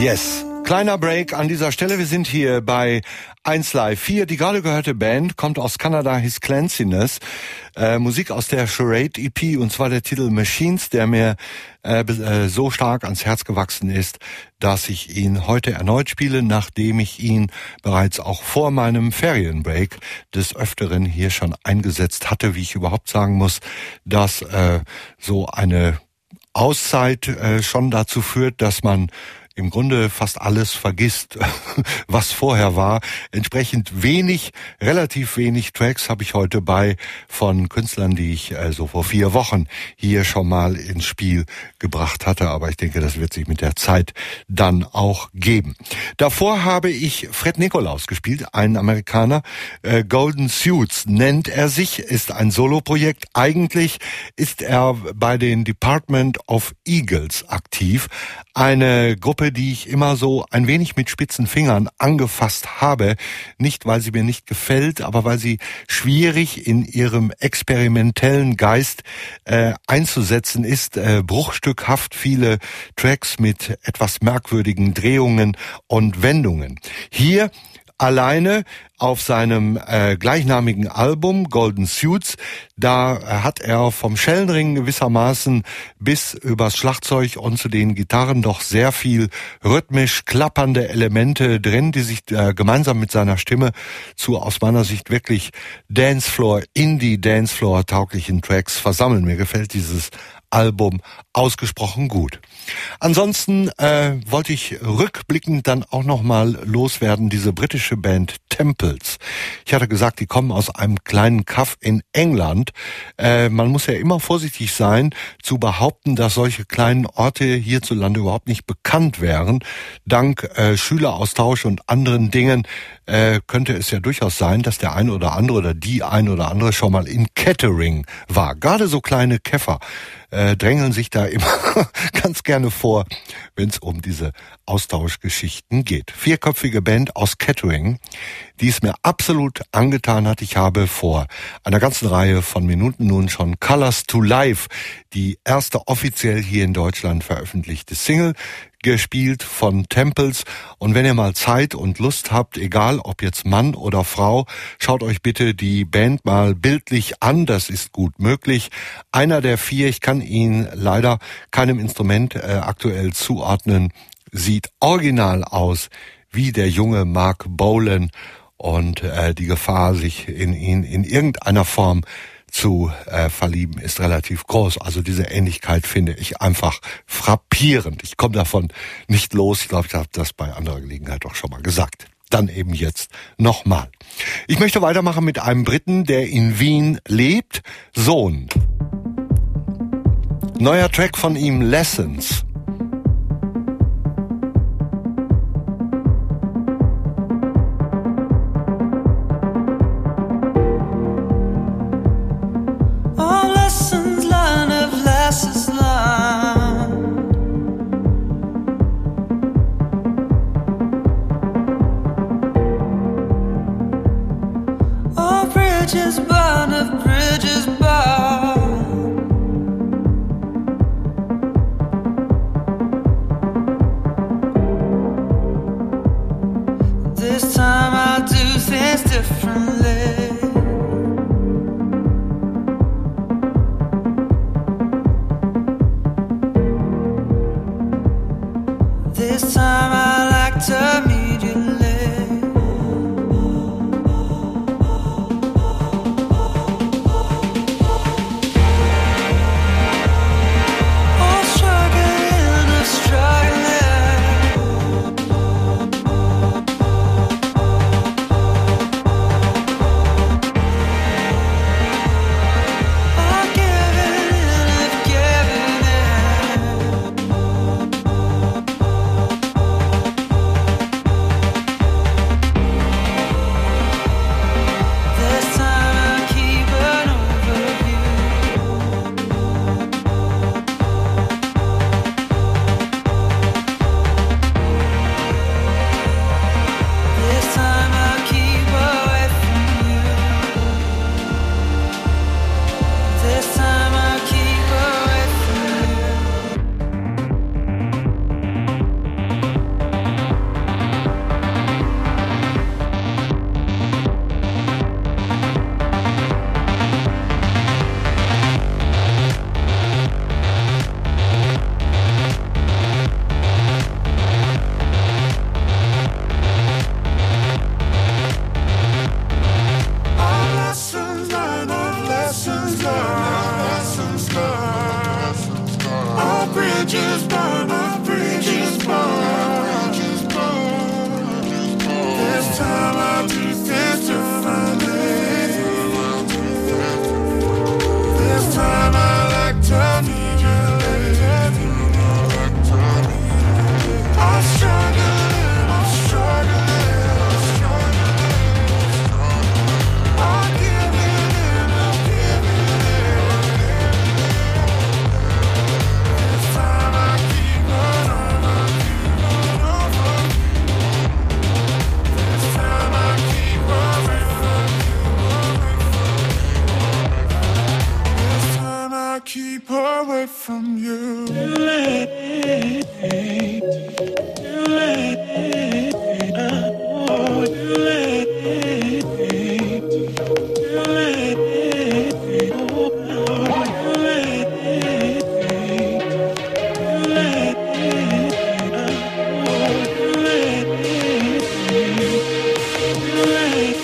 Yes. Kleiner Break an dieser Stelle. Wir sind hier bei eins Live vier. Die gerade gehörte Band kommt aus Kanada, His Clanciness. Äh, Musik aus der Charade E P, und zwar der Titel Machines, der mir äh, äh, so stark ans Herz gewachsen ist, dass ich ihn heute erneut spiele, nachdem ich ihn bereits auch vor meinem Ferienbreak des Öfteren hier schon eingesetzt hatte, wie ich überhaupt sagen muss, dass äh, so eine Auszeit äh, schon dazu führt, dass man im Grunde fast alles vergisst, was vorher war. Entsprechend wenig, relativ wenig Tracks habe ich heute bei von Künstlern, die ich äh, so vor vier Wochen hier schon mal ins Spiel gebracht hatte. Aber ich denke, das wird sich mit der Zeit dann auch geben. Davor habe ich Fred Nicolaus gespielt, ein Amerikaner. Äh, Golden Suits nennt er sich, ist ein Soloprojekt. Eigentlich ist er bei den Department of Eagles aktiv. Eine Gruppe, die ich immer so ein wenig mit spitzen Fingern angefasst habe. Nicht, weil sie mir nicht gefällt, aber weil sie schwierig in ihrem experimentellen Geist äh, einzusetzen ist. Äh, bruchstückhaft viele Tracks mit etwas merkwürdigen Drehungen und Wendungen. Hier alleine auf seinem äh, gleichnamigen Album Golden Suits, da äh, hat er vom Schellenring gewissermaßen bis übers Schlagzeug und zu den Gitarren doch sehr viel rhythmisch klappernde Elemente drin, die sich äh, gemeinsam mit seiner Stimme zu aus meiner Sicht wirklich Dancefloor, Indie Dancefloor tauglichen Tracks versammeln. Mir gefällt dieses Album ausgesprochen gut. Ansonsten äh, wollte ich rückblickend dann auch nochmal loswerden, diese britische Band Temples. Ich hatte gesagt, die kommen aus einem kleinen Kaff in England. Äh, man muss ja immer vorsichtig sein, zu behaupten, dass solche kleinen Orte hierzulande überhaupt nicht bekannt wären. Dank äh, Schüleraustausch und anderen Dingen äh, könnte es ja durchaus sein, dass der ein oder andere oder die ein oder andere schon mal in Kettering war. Gerade so kleine Käfer äh, drängeln sich da immer ganz gerne vor, wenn es um diese Austauschgeschichten geht. Vierköpfige Band aus Kettering, die es mir absolut angetan hat. Ich habe vor einer ganzen Reihe von Minuten nun schon Colors to Life, die erste offiziell hier in Deutschland veröffentlichte Single, gespielt von Temples. Und wenn ihr mal Zeit und Lust habt, egal ob jetzt Mann oder Frau, schaut euch bitte die Band mal bildlich an, das ist gut möglich. Einer der vier, ich kann ihn leider keinem Instrument äh, aktuell zuordnen, sieht original aus wie der junge Mark Bolan, und äh, die Gefahr, sich in ihn in irgendeiner Form zu äh, verlieben, ist relativ groß. Also diese Ähnlichkeit finde ich einfach frappierend. Ich komme davon nicht los. Ich glaube, ich habe das bei anderer Gelegenheit auch schon mal gesagt. Dann eben jetzt nochmal. Ich möchte weitermachen mit einem Briten, der in Wien lebt. Sohn. Neuer Track von ihm, Lessons. Bridges burn, if bridges burn. keep away from you. Too late, too late, oh, too late, too late, oh, too late, too late, oh, too late, too late.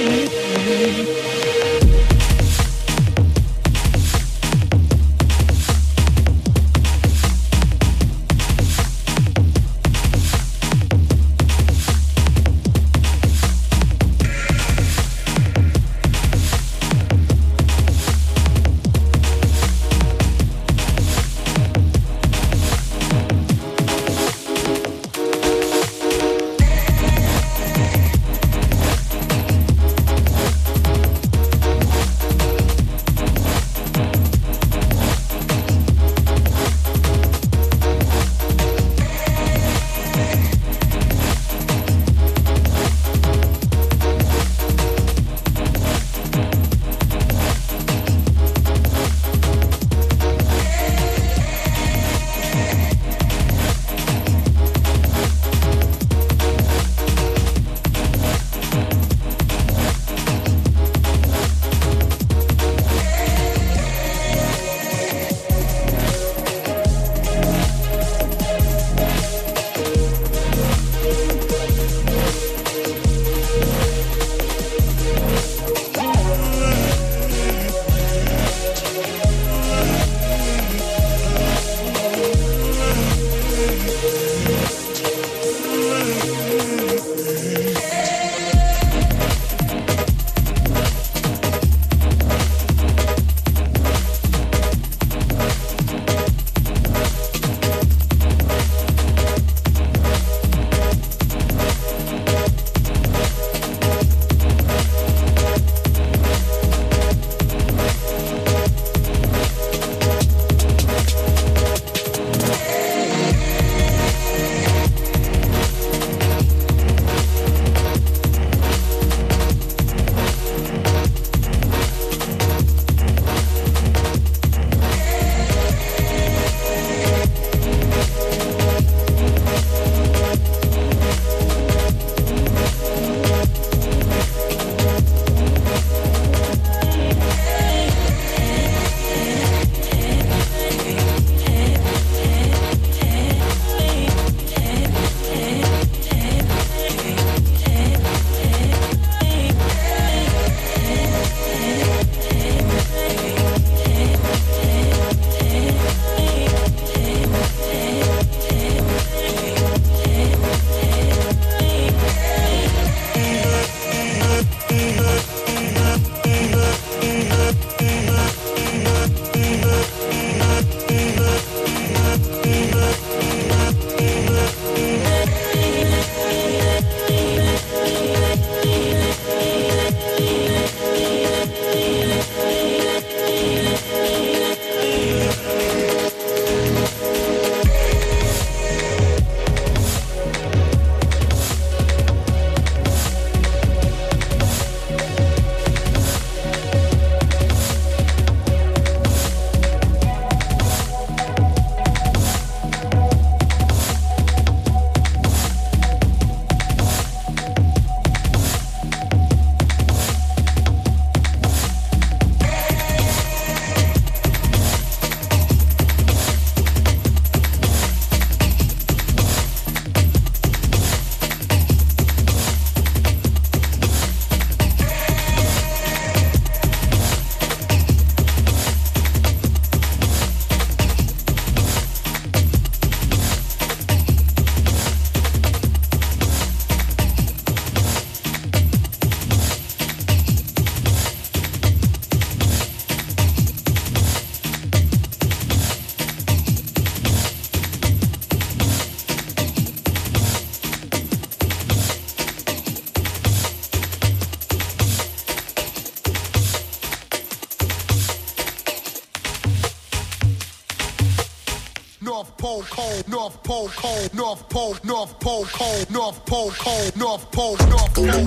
North Pole cold, North Pole cold, North Pole, North Pole cold, North Pole cold, North Pole, North Pole.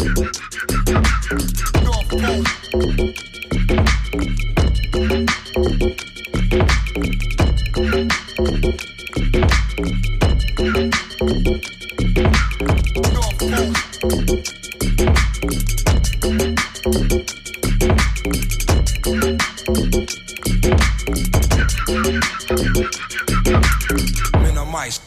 North Pole. Minimize.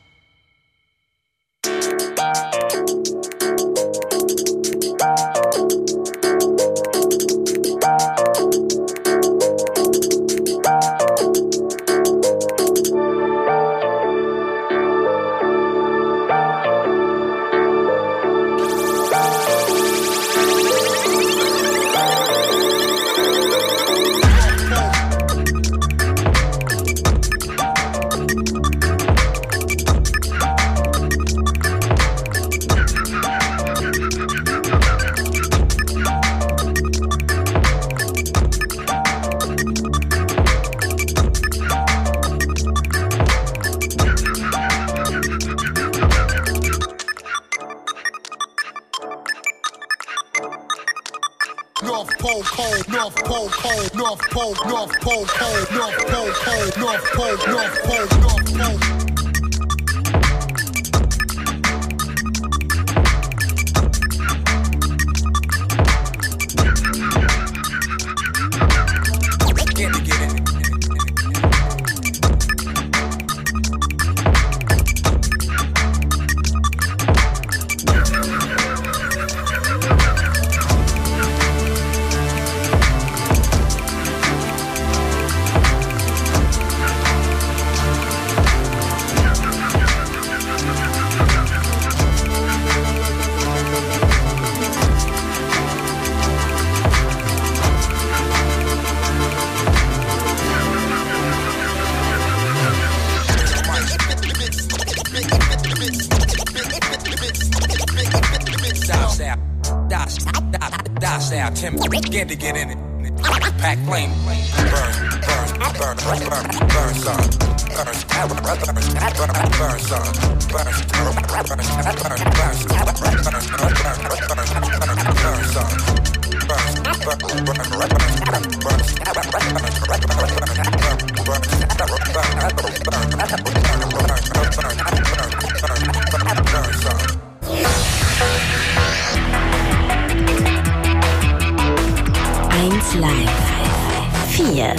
North Pole cold, North Pole cold, North Pole, North Pole cold, North Pole cold, North Pole, North Pole, North Pole. Get it, get it. Get to get in it. Pack flame. Burn, burn, burn, burn, burn, burn, son. Burn, burn, burn, burn, burn, son. Burn, burn, burn, burn, burn, burn, son. Burn, burn, burn, burn, son. eins Live vier.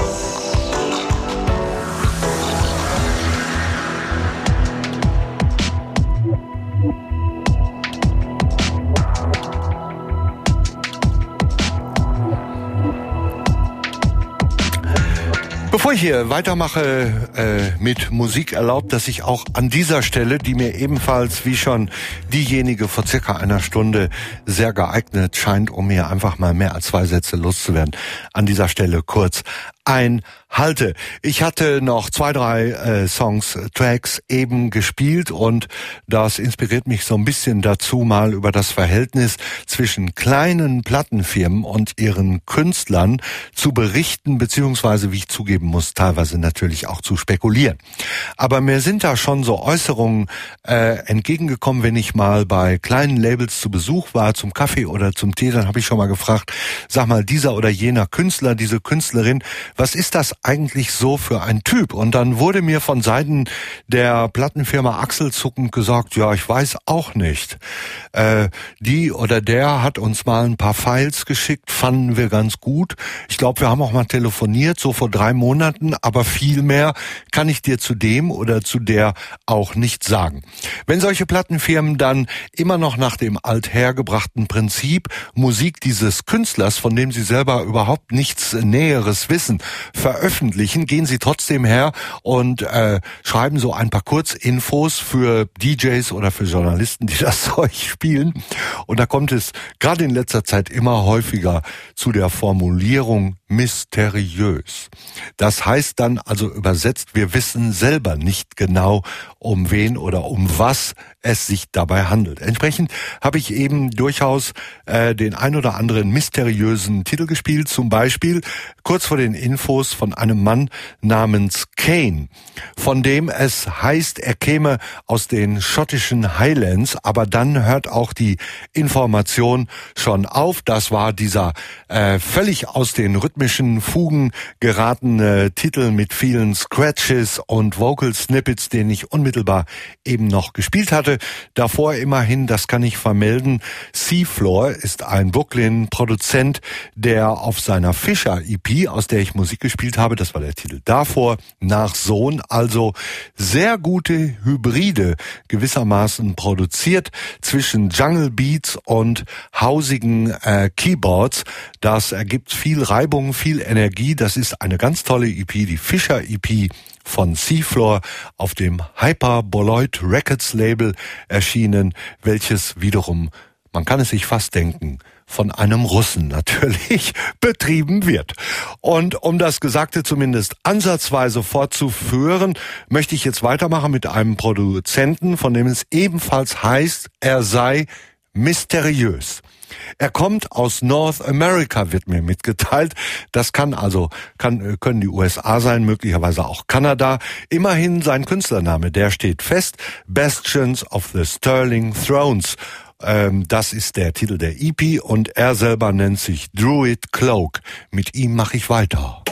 Bevor ich hier weitermache äh, mit Musik, erlaubt, dass ich auch an dieser Stelle, die mir ebenfalls wie schon diejenige vor circa einer Stunde sehr geeignet scheint, um mir einfach mal mehr als zwei Sätze loszuwerden, an dieser Stelle kurz einhalte. Ich hatte noch zwei, drei äh, Songs, Tracks eben gespielt und das inspiriert mich so ein bisschen dazu, mal über das Verhältnis zwischen kleinen Plattenfirmen und ihren Künstlern zu berichten, beziehungsweise, wie ich zugeben muss, teilweise natürlich auch zu spekulieren. Aber mir sind da schon so Äußerungen äh, entgegengekommen, wenn ich mal bei kleinen Labels zu Besuch war, zum Kaffee oder zum Tee, dann habe ich schon mal gefragt, sag mal, dieser oder jener Künstler, diese Künstlerin, was ist das eigentlich so für ein Typ? Und dann wurde mir von Seiten der Plattenfirma achselzuckend gesagt, ja, ich weiß auch nicht. Äh, die oder der hat uns mal ein paar Files geschickt, fanden wir ganz gut. Ich glaube, wir haben auch mal telefoniert, so vor drei Monaten, aber viel mehr kann ich dir zu dem oder zu der auch nicht sagen. Wenn solche Plattenfirmen dann immer noch nach dem althergebrachten Prinzip Musik dieses Künstlers, von dem sie selber überhaupt nichts Näheres wissen, veröffentlichen, gehen sie trotzdem her und äh, schreiben so ein paar Kurzinfos für D Js oder für Journalisten, die das Zeug spielen. Und da kommt es gerade in letzter Zeit immer häufiger zu der Formulierung mysteriös. Das heißt dann also übersetzt, wir wissen selber nicht genau, um wen oder um was es sich dabei handelt. Entsprechend habe ich eben durchaus äh, den ein oder anderen mysteriösen Titel gespielt, zum Beispiel kurz vor den Infos von einem Mann namens Kane, von dem es heißt, er käme aus den schottischen Highlands, aber dann hört auch die Information schon auf. Das war dieser äh, völlig aus den rhythmischen Fugen geratene Titel mit vielen Scratches und Vocal Snippets, den ich unmittelbar eben noch gespielt hatte. Davor immerhin, das kann ich vermelden, Seafloor ist ein Brooklyn-Produzent, der auf seiner Fisher-E P, aus der ich Musik gespielt habe, das war der Titel davor, nach Sohn, also sehr gute Hybride gewissermaßen produziert zwischen Jungle Beats und hausigen äh, Keyboards. Das ergibt viel Reibung, viel Energie. Das ist eine ganz tolle E P, die Fisher-E P von Seafloor, auf dem Hyperboloid Records Label erschienen, welches wiederum, man kann es sich fast denken, von einem Russen natürlich betrieben wird. Und um das Gesagte zumindest ansatzweise fortzuführen, möchte ich jetzt weitermachen mit einem Produzenten, von dem es ebenfalls heißt, er sei mysteriös. Er kommt aus North America, wird mir mitgeteilt. Das kann also, kann, können die U S A sein, möglicherweise auch Kanada. Immerhin sein Künstlername, der steht fest. Bastions of the Sterling Thrones. Ähm, das ist der Titel der E P und er selber nennt sich Druid Cloak. Mit ihm mache ich weiter.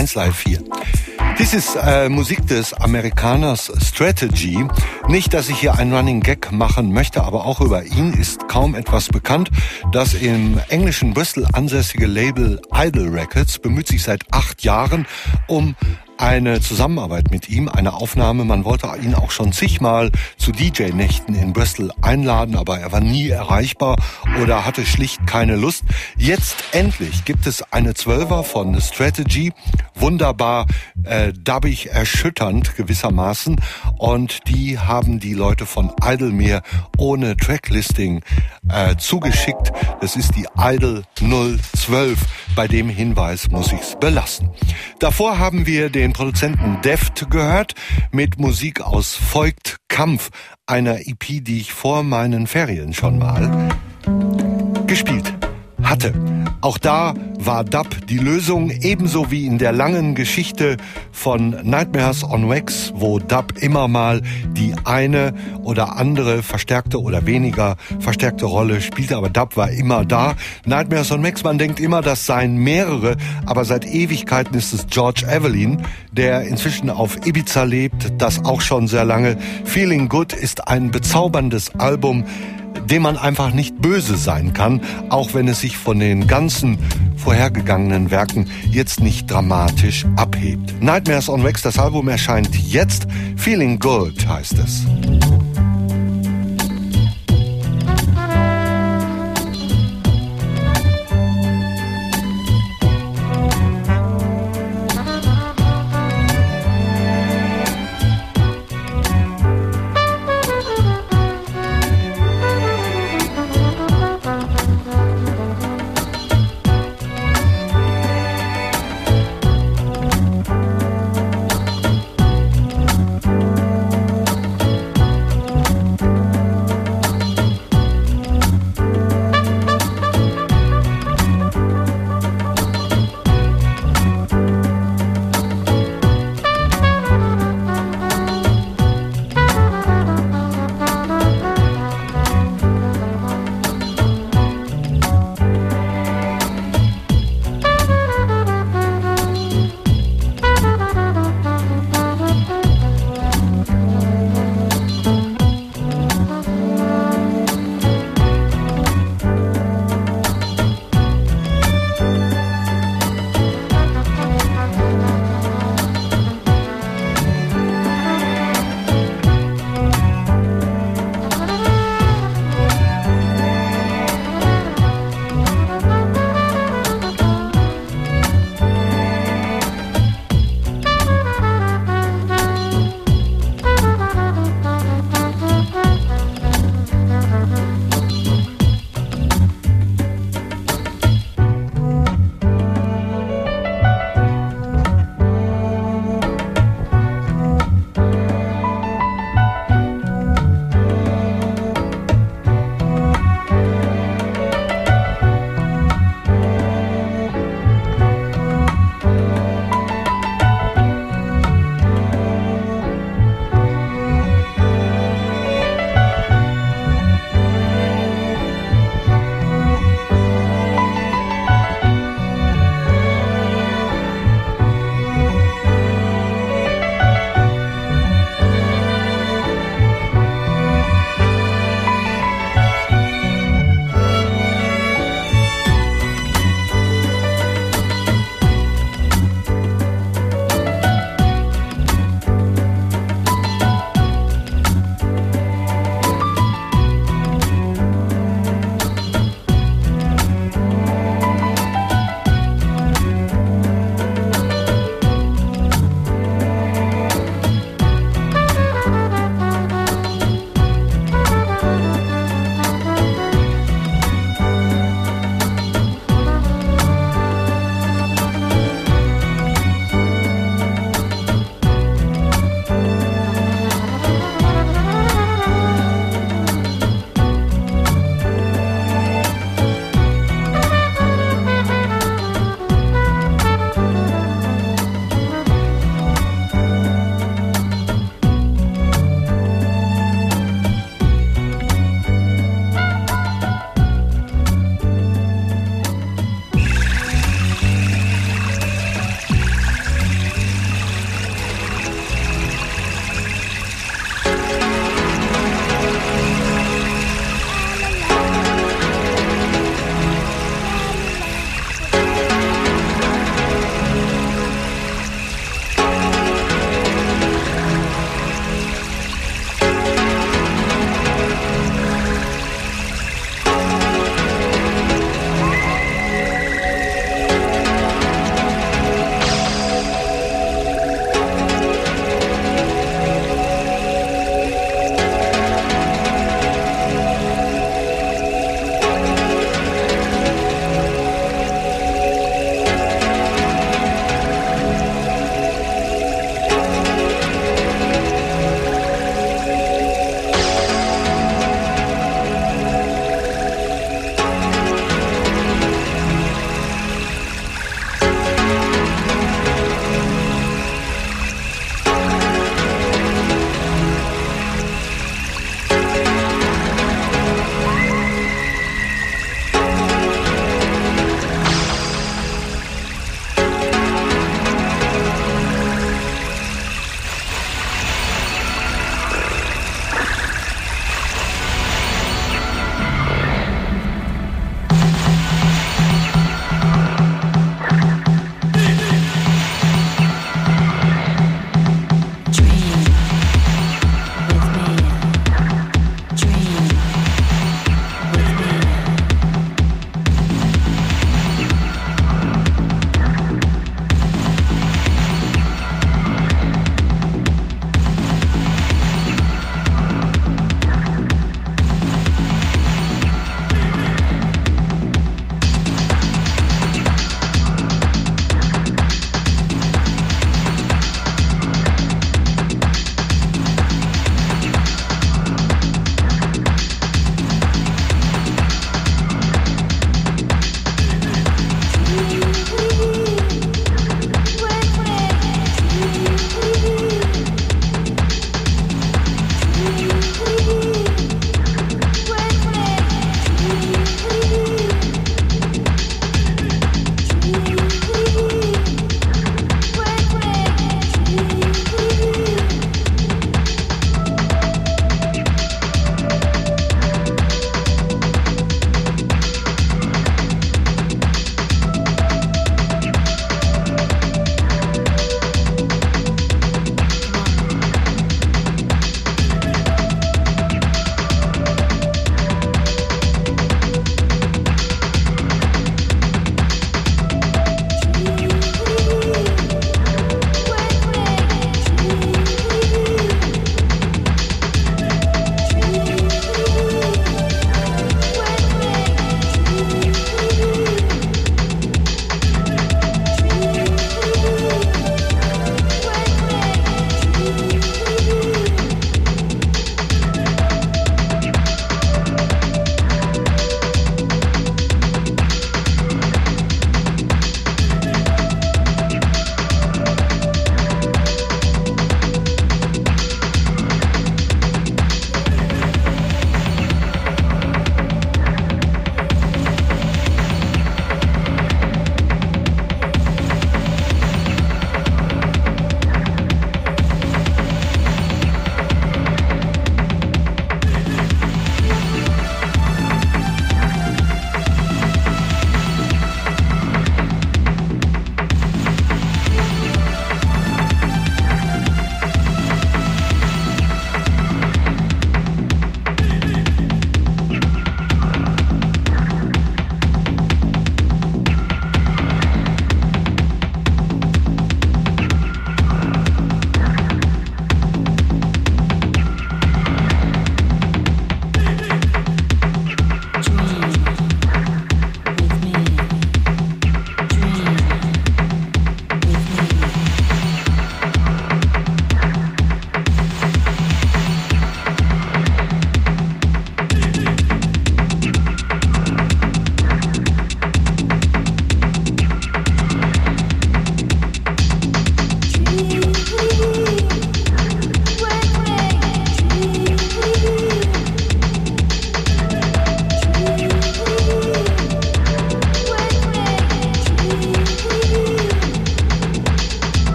eins Live vier. Dies ist äh, Musik des Amerikaners Strategy. Nicht, dass ich hier einen Running Gag machen möchte, aber auch über ihn ist kaum etwas bekannt. Das im englischen Bristol ansässige Label Idle Records bemüht sich seit acht Jahren um eine Zusammenarbeit mit ihm, eine Aufnahme. Man wollte ihn auch schon zigmal zu D J-Nächten in Bristol einladen, aber er war nie erreichbar oder hatte schlicht keine Lust. Jetzt endlich gibt es eine Zwölfer von Strategy, wunderbar äh, dubbig, erschütternd gewissermaßen, und die haben die Leute von Idle mir ohne Tracklisting äh, zugeschickt. Das ist die Idle null zwölf. Bei dem Hinweis muss ich's belassen. Davor haben wir den Produzenten Deft gehört mit Musik aus Folgt Kampf, einer E P, die ich vor meinen Ferien schon mal gespielt hatte. Auch da war Dub die Lösung, ebenso wie in der langen Geschichte von Nightmares on Wax, wo Dub immer mal die eine oder andere verstärkte oder weniger verstärkte Rolle spielte, aber Dub war immer da. Nightmares on Wax, man denkt immer, das seien mehrere, aber seit Ewigkeiten ist es George Evelyn, der inzwischen auf Ibiza lebt, das auch schon sehr lange. Feeling Good ist ein bezauberndes Album, dem man einfach nicht böse sein kann, auch wenn es sich von den ganzen vorhergegangenen Werken jetzt nicht dramatisch abhebt. Nightmares on Wax, das Album erscheint jetzt. Feeling Good heißt es.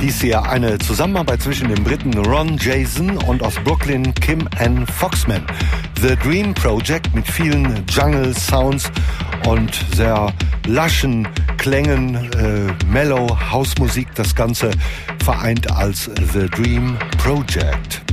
Dies hier eine Zusammenarbeit zwischen den Briten Ron Jason und aus Brooklyn Kim Ann Foxman. The Dream Project mit vielen Jungle Sounds und sehr laschen Klängen, äh, Mellow Hausmusik, das Ganze vereint als The Dream Project.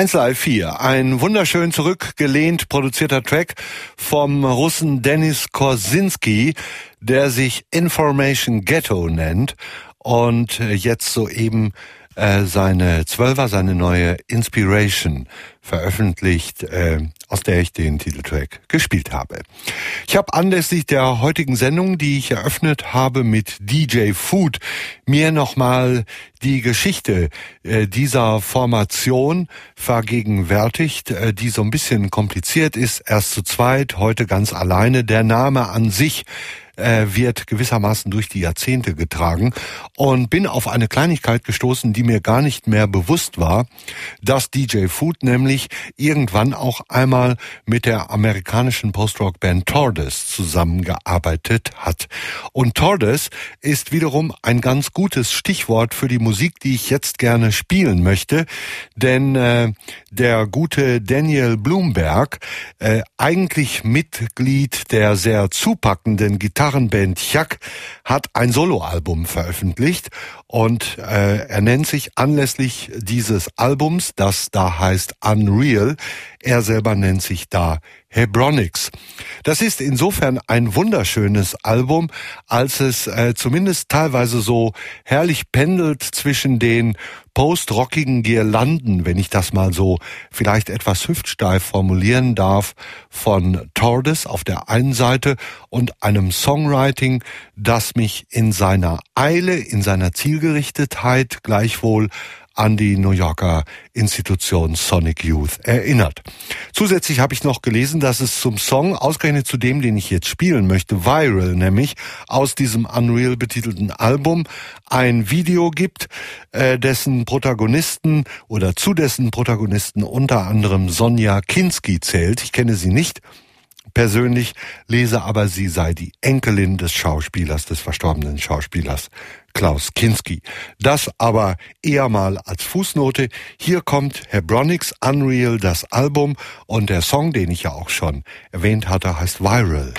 eins Live vier, ein wunderschön zurückgelehnt produzierter Track vom Russen Dennis Korsinski, der sich Information Ghetto nennt und jetzt soeben äh, seine Zwölfer, seine neue Inspiration veröffentlicht, äh, aus der ich den Titeltrack gespielt habe. Ich habe anlässlich der heutigen Sendung, die ich eröffnet habe mit D J Food, mir nochmal die Geschichte äh, dieser Formation vergegenwärtigt, äh, die so ein bisschen kompliziert ist. Erst zu zweit, heute ganz alleine. Der Name an sich äh, wird gewissermaßen durch die Jahrzehnte getragen und bin auf eine Kleinigkeit gestoßen, die mir gar nicht mehr bewusst war, dass D J Food nämlich irgendwann auch einmal mit der amerikanischen Post-Rock-Band Tortoise zusammengearbeitet hat. Und Tortoise ist wiederum ein ganz gutes Stichwort für die Musik, die ich jetzt gerne spielen möchte, denn äh, der gute Daniel Blumberg, äh, eigentlich Mitglied der sehr zupackenden Gitarrenband Chiak, hat ein Soloalbum veröffentlicht und äh, er nennt sich anlässlich dieses Albums, das da heißt Unreal, er selber nennt sich da Hebronics. Das ist insofern ein wunderschönes Album, als es äh, zumindest teilweise so herrlich pendelt zwischen den post-rockigen Girlanden, wenn ich das mal so vielleicht etwas hüftsteif formulieren darf, von Tortoise auf der einen Seite und einem Songwriting, das mich in seiner Eile, in seiner Zielgerichtetheit gleichwohl an die New Yorker Institution Sonic Youth erinnert. Zusätzlich habe ich noch gelesen, dass es zum Song, ausgerechnet zu dem, den ich jetzt spielen möchte, Viral, nämlich aus diesem Unreal betitelten Album, ein Video gibt, äh, dessen Protagonisten oder zu dessen Protagonisten unter anderem Sonja Kinski zählt. Ich kenne sie nicht persönlich, lese aber, sie sei die Enkelin des Schauspielers, des verstorbenen Schauspielers Klaus Kinski. Das aber eher mal als Fußnote. Hier kommt Hebronics Unreal, das Album, und der Song, den ich ja auch schon erwähnt hatte, heißt Viral.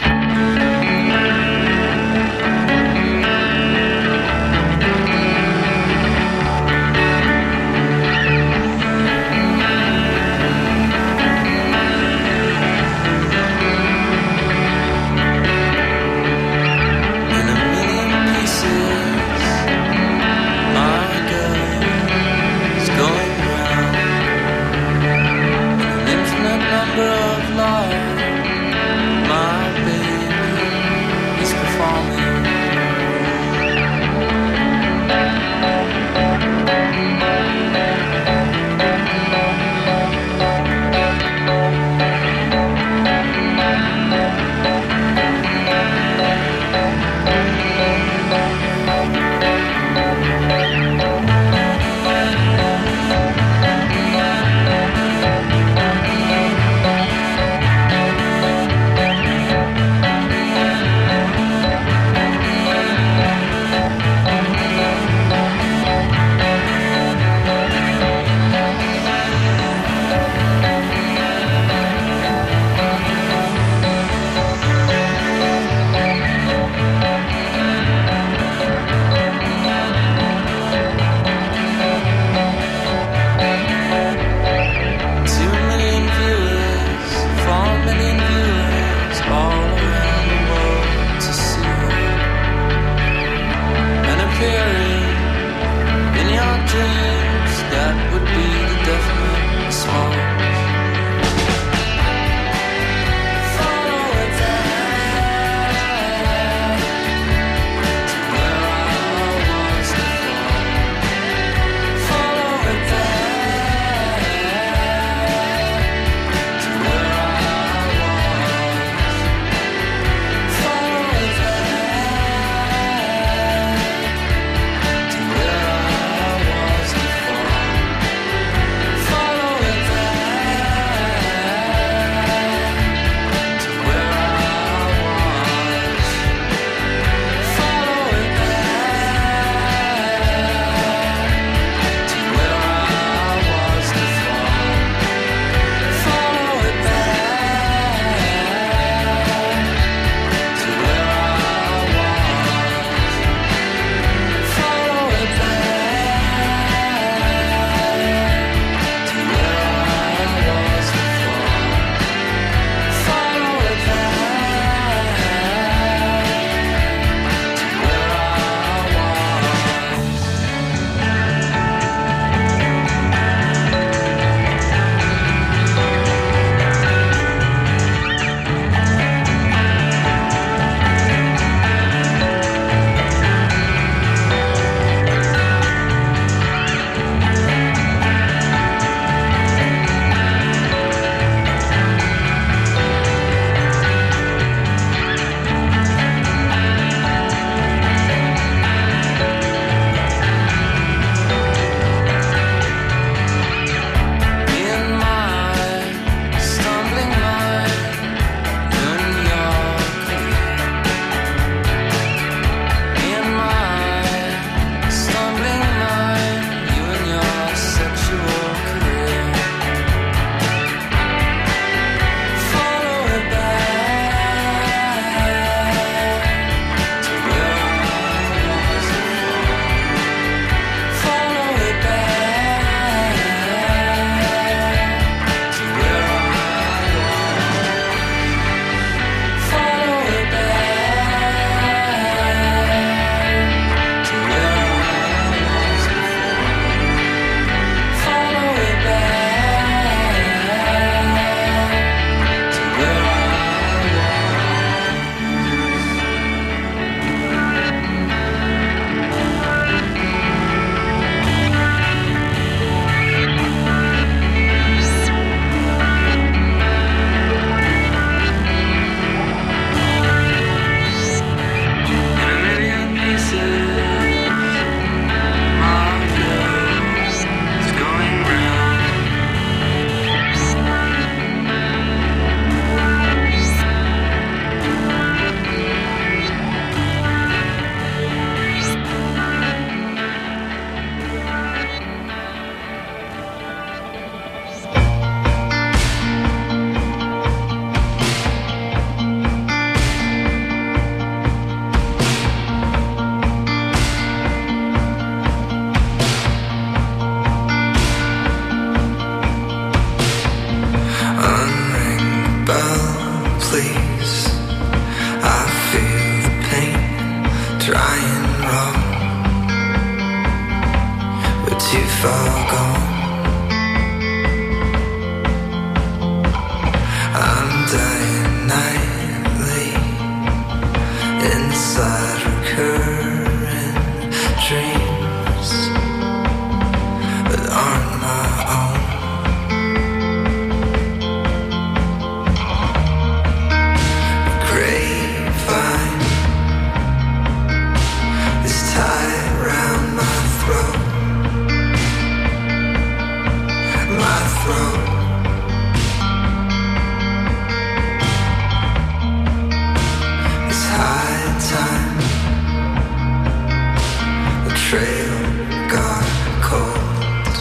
Number of lives, my baby. too far gone. I'm dying nightly inside recurring dreams that aren't my own. The grapevine is tied round my throat, my throat. It's high time the trail got cold.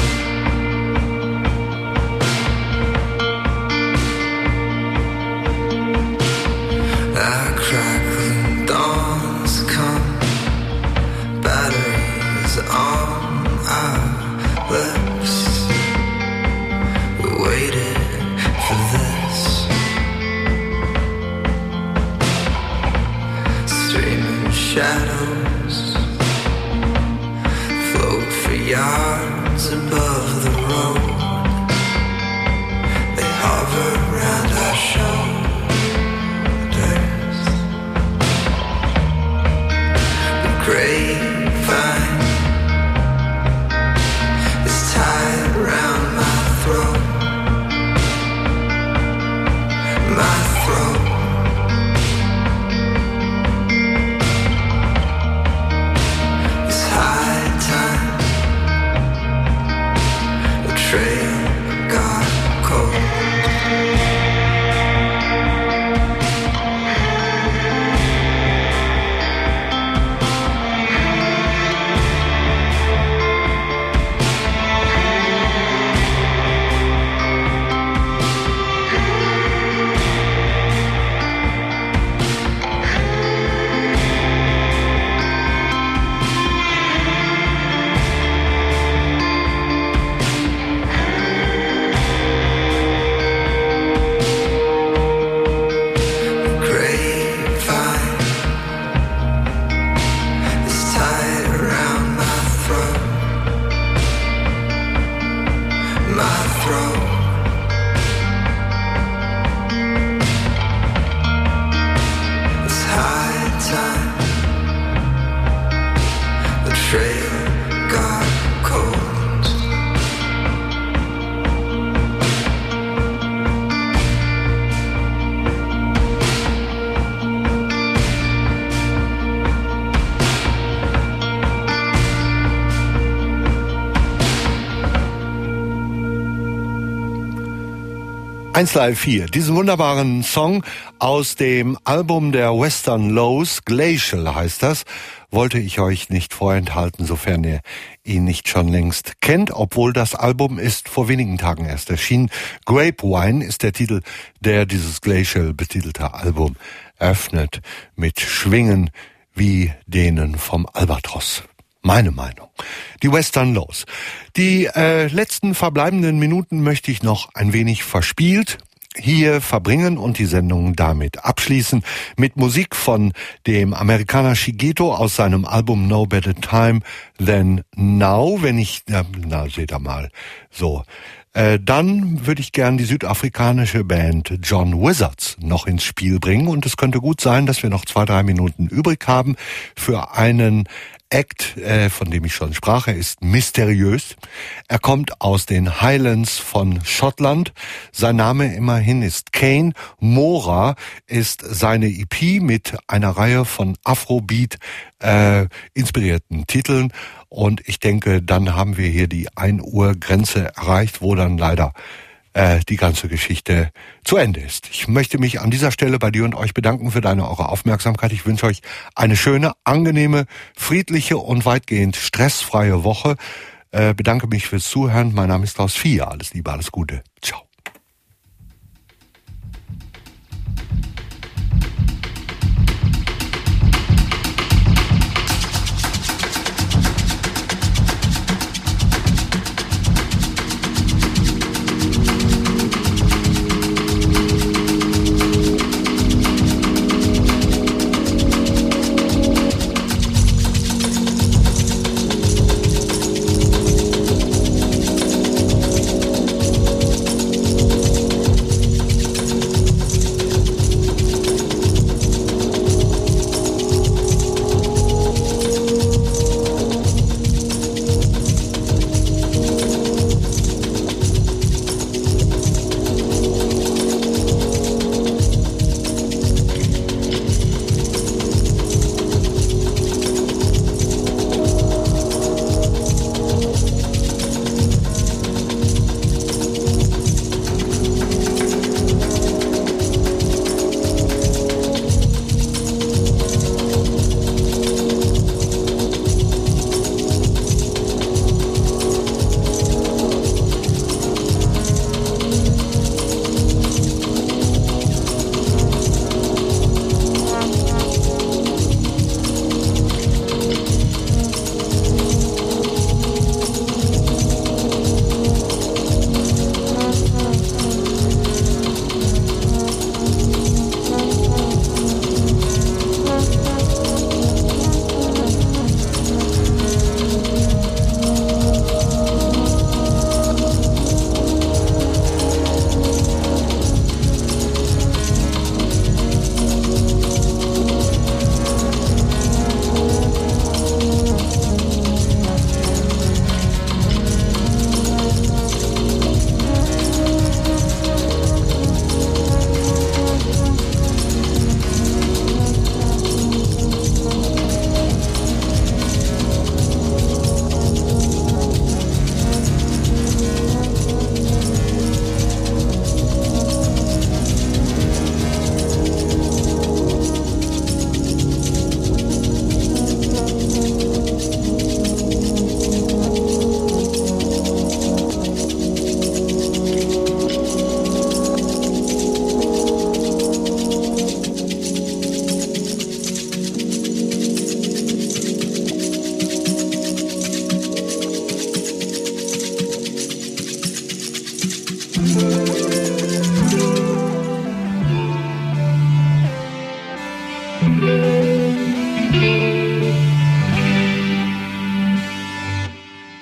Our crackling dawns come, batteries on our lips. We waited for this. Streaming shadows float for yards above the road. They hover around our shoulders. The grapevine is tied round my throat, my throat. It's high time the trail got cold. Grapevine is tied around my throat, my throat. It's high time the trail got cold. eins Live vier, diesen wunderbaren Song aus dem Album der Western Lows, Glacial heißt das, wollte ich euch nicht vorenthalten, sofern ihr ihn nicht schon längst kennt, obwohl das Album ist vor wenigen Tagen erst erschienen. Grapevine ist der Titel, der dieses Glacial betitelte Album öffnet, mit Schwingen wie denen vom Albatros. Meine Meinung. Die Western Lows. Die äh, letzten verbleibenden Minuten möchte ich noch ein wenig verspielt hier verbringen und die Sendung damit abschließen mit Musik von dem Amerikaner Shigeto aus seinem Album No Better Time Than Now. Wenn ich, na, na seht ihr mal, so. Äh, dann würde ich gern die südafrikanische Band John Wizards noch ins Spiel bringen und es könnte gut sein, dass wir noch zwei, drei Minuten übrig haben für einen Act, äh, von dem ich schon sprach. Er ist mysteriös. Er kommt aus den Highlands von Schottland. Sein Name immerhin ist Kane. Mora ist seine E P mit einer Reihe von Afrobeat äh, inspirierten Titeln. Und ich denke, dann haben wir hier die ein Uhr Grenze erreicht, wo dann leider äh, die ganze Geschichte zu Ende ist. Ich möchte mich an dieser Stelle bei dir und euch bedanken für deine eure Aufmerksamkeit. Ich wünsche euch eine schöne, angenehme, friedliche und weitgehend stressfreie Woche. Äh, bedanke mich fürs Zuhören. Mein Name ist Klaus Vier. Alles Liebe, alles Gute. Ciao.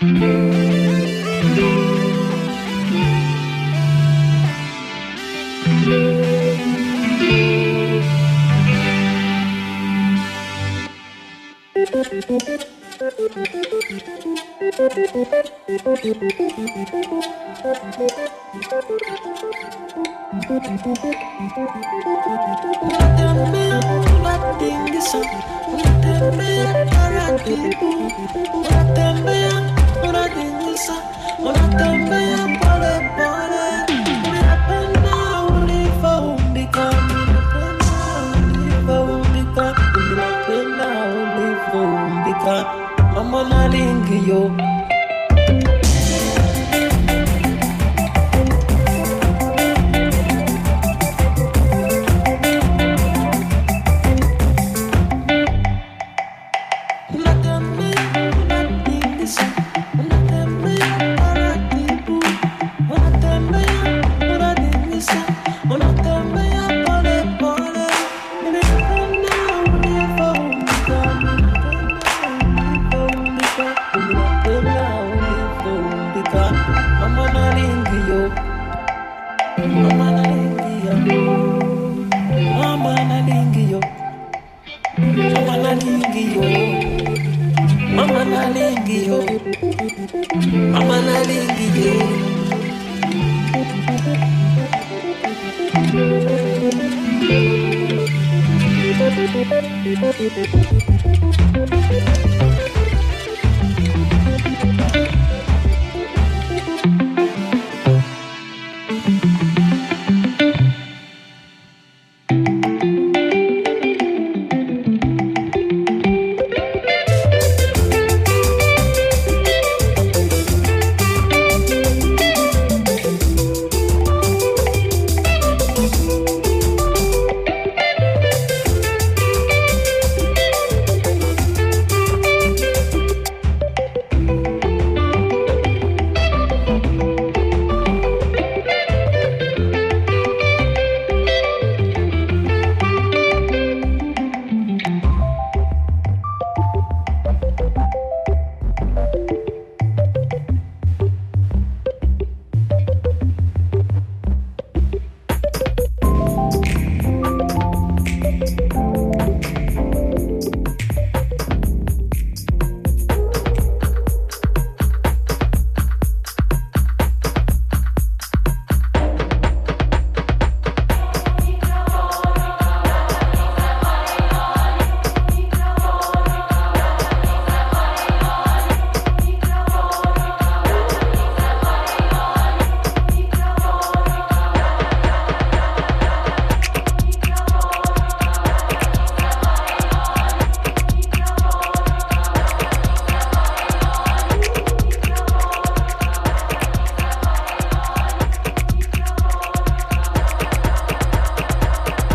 Mama nalingi yo. Thank you.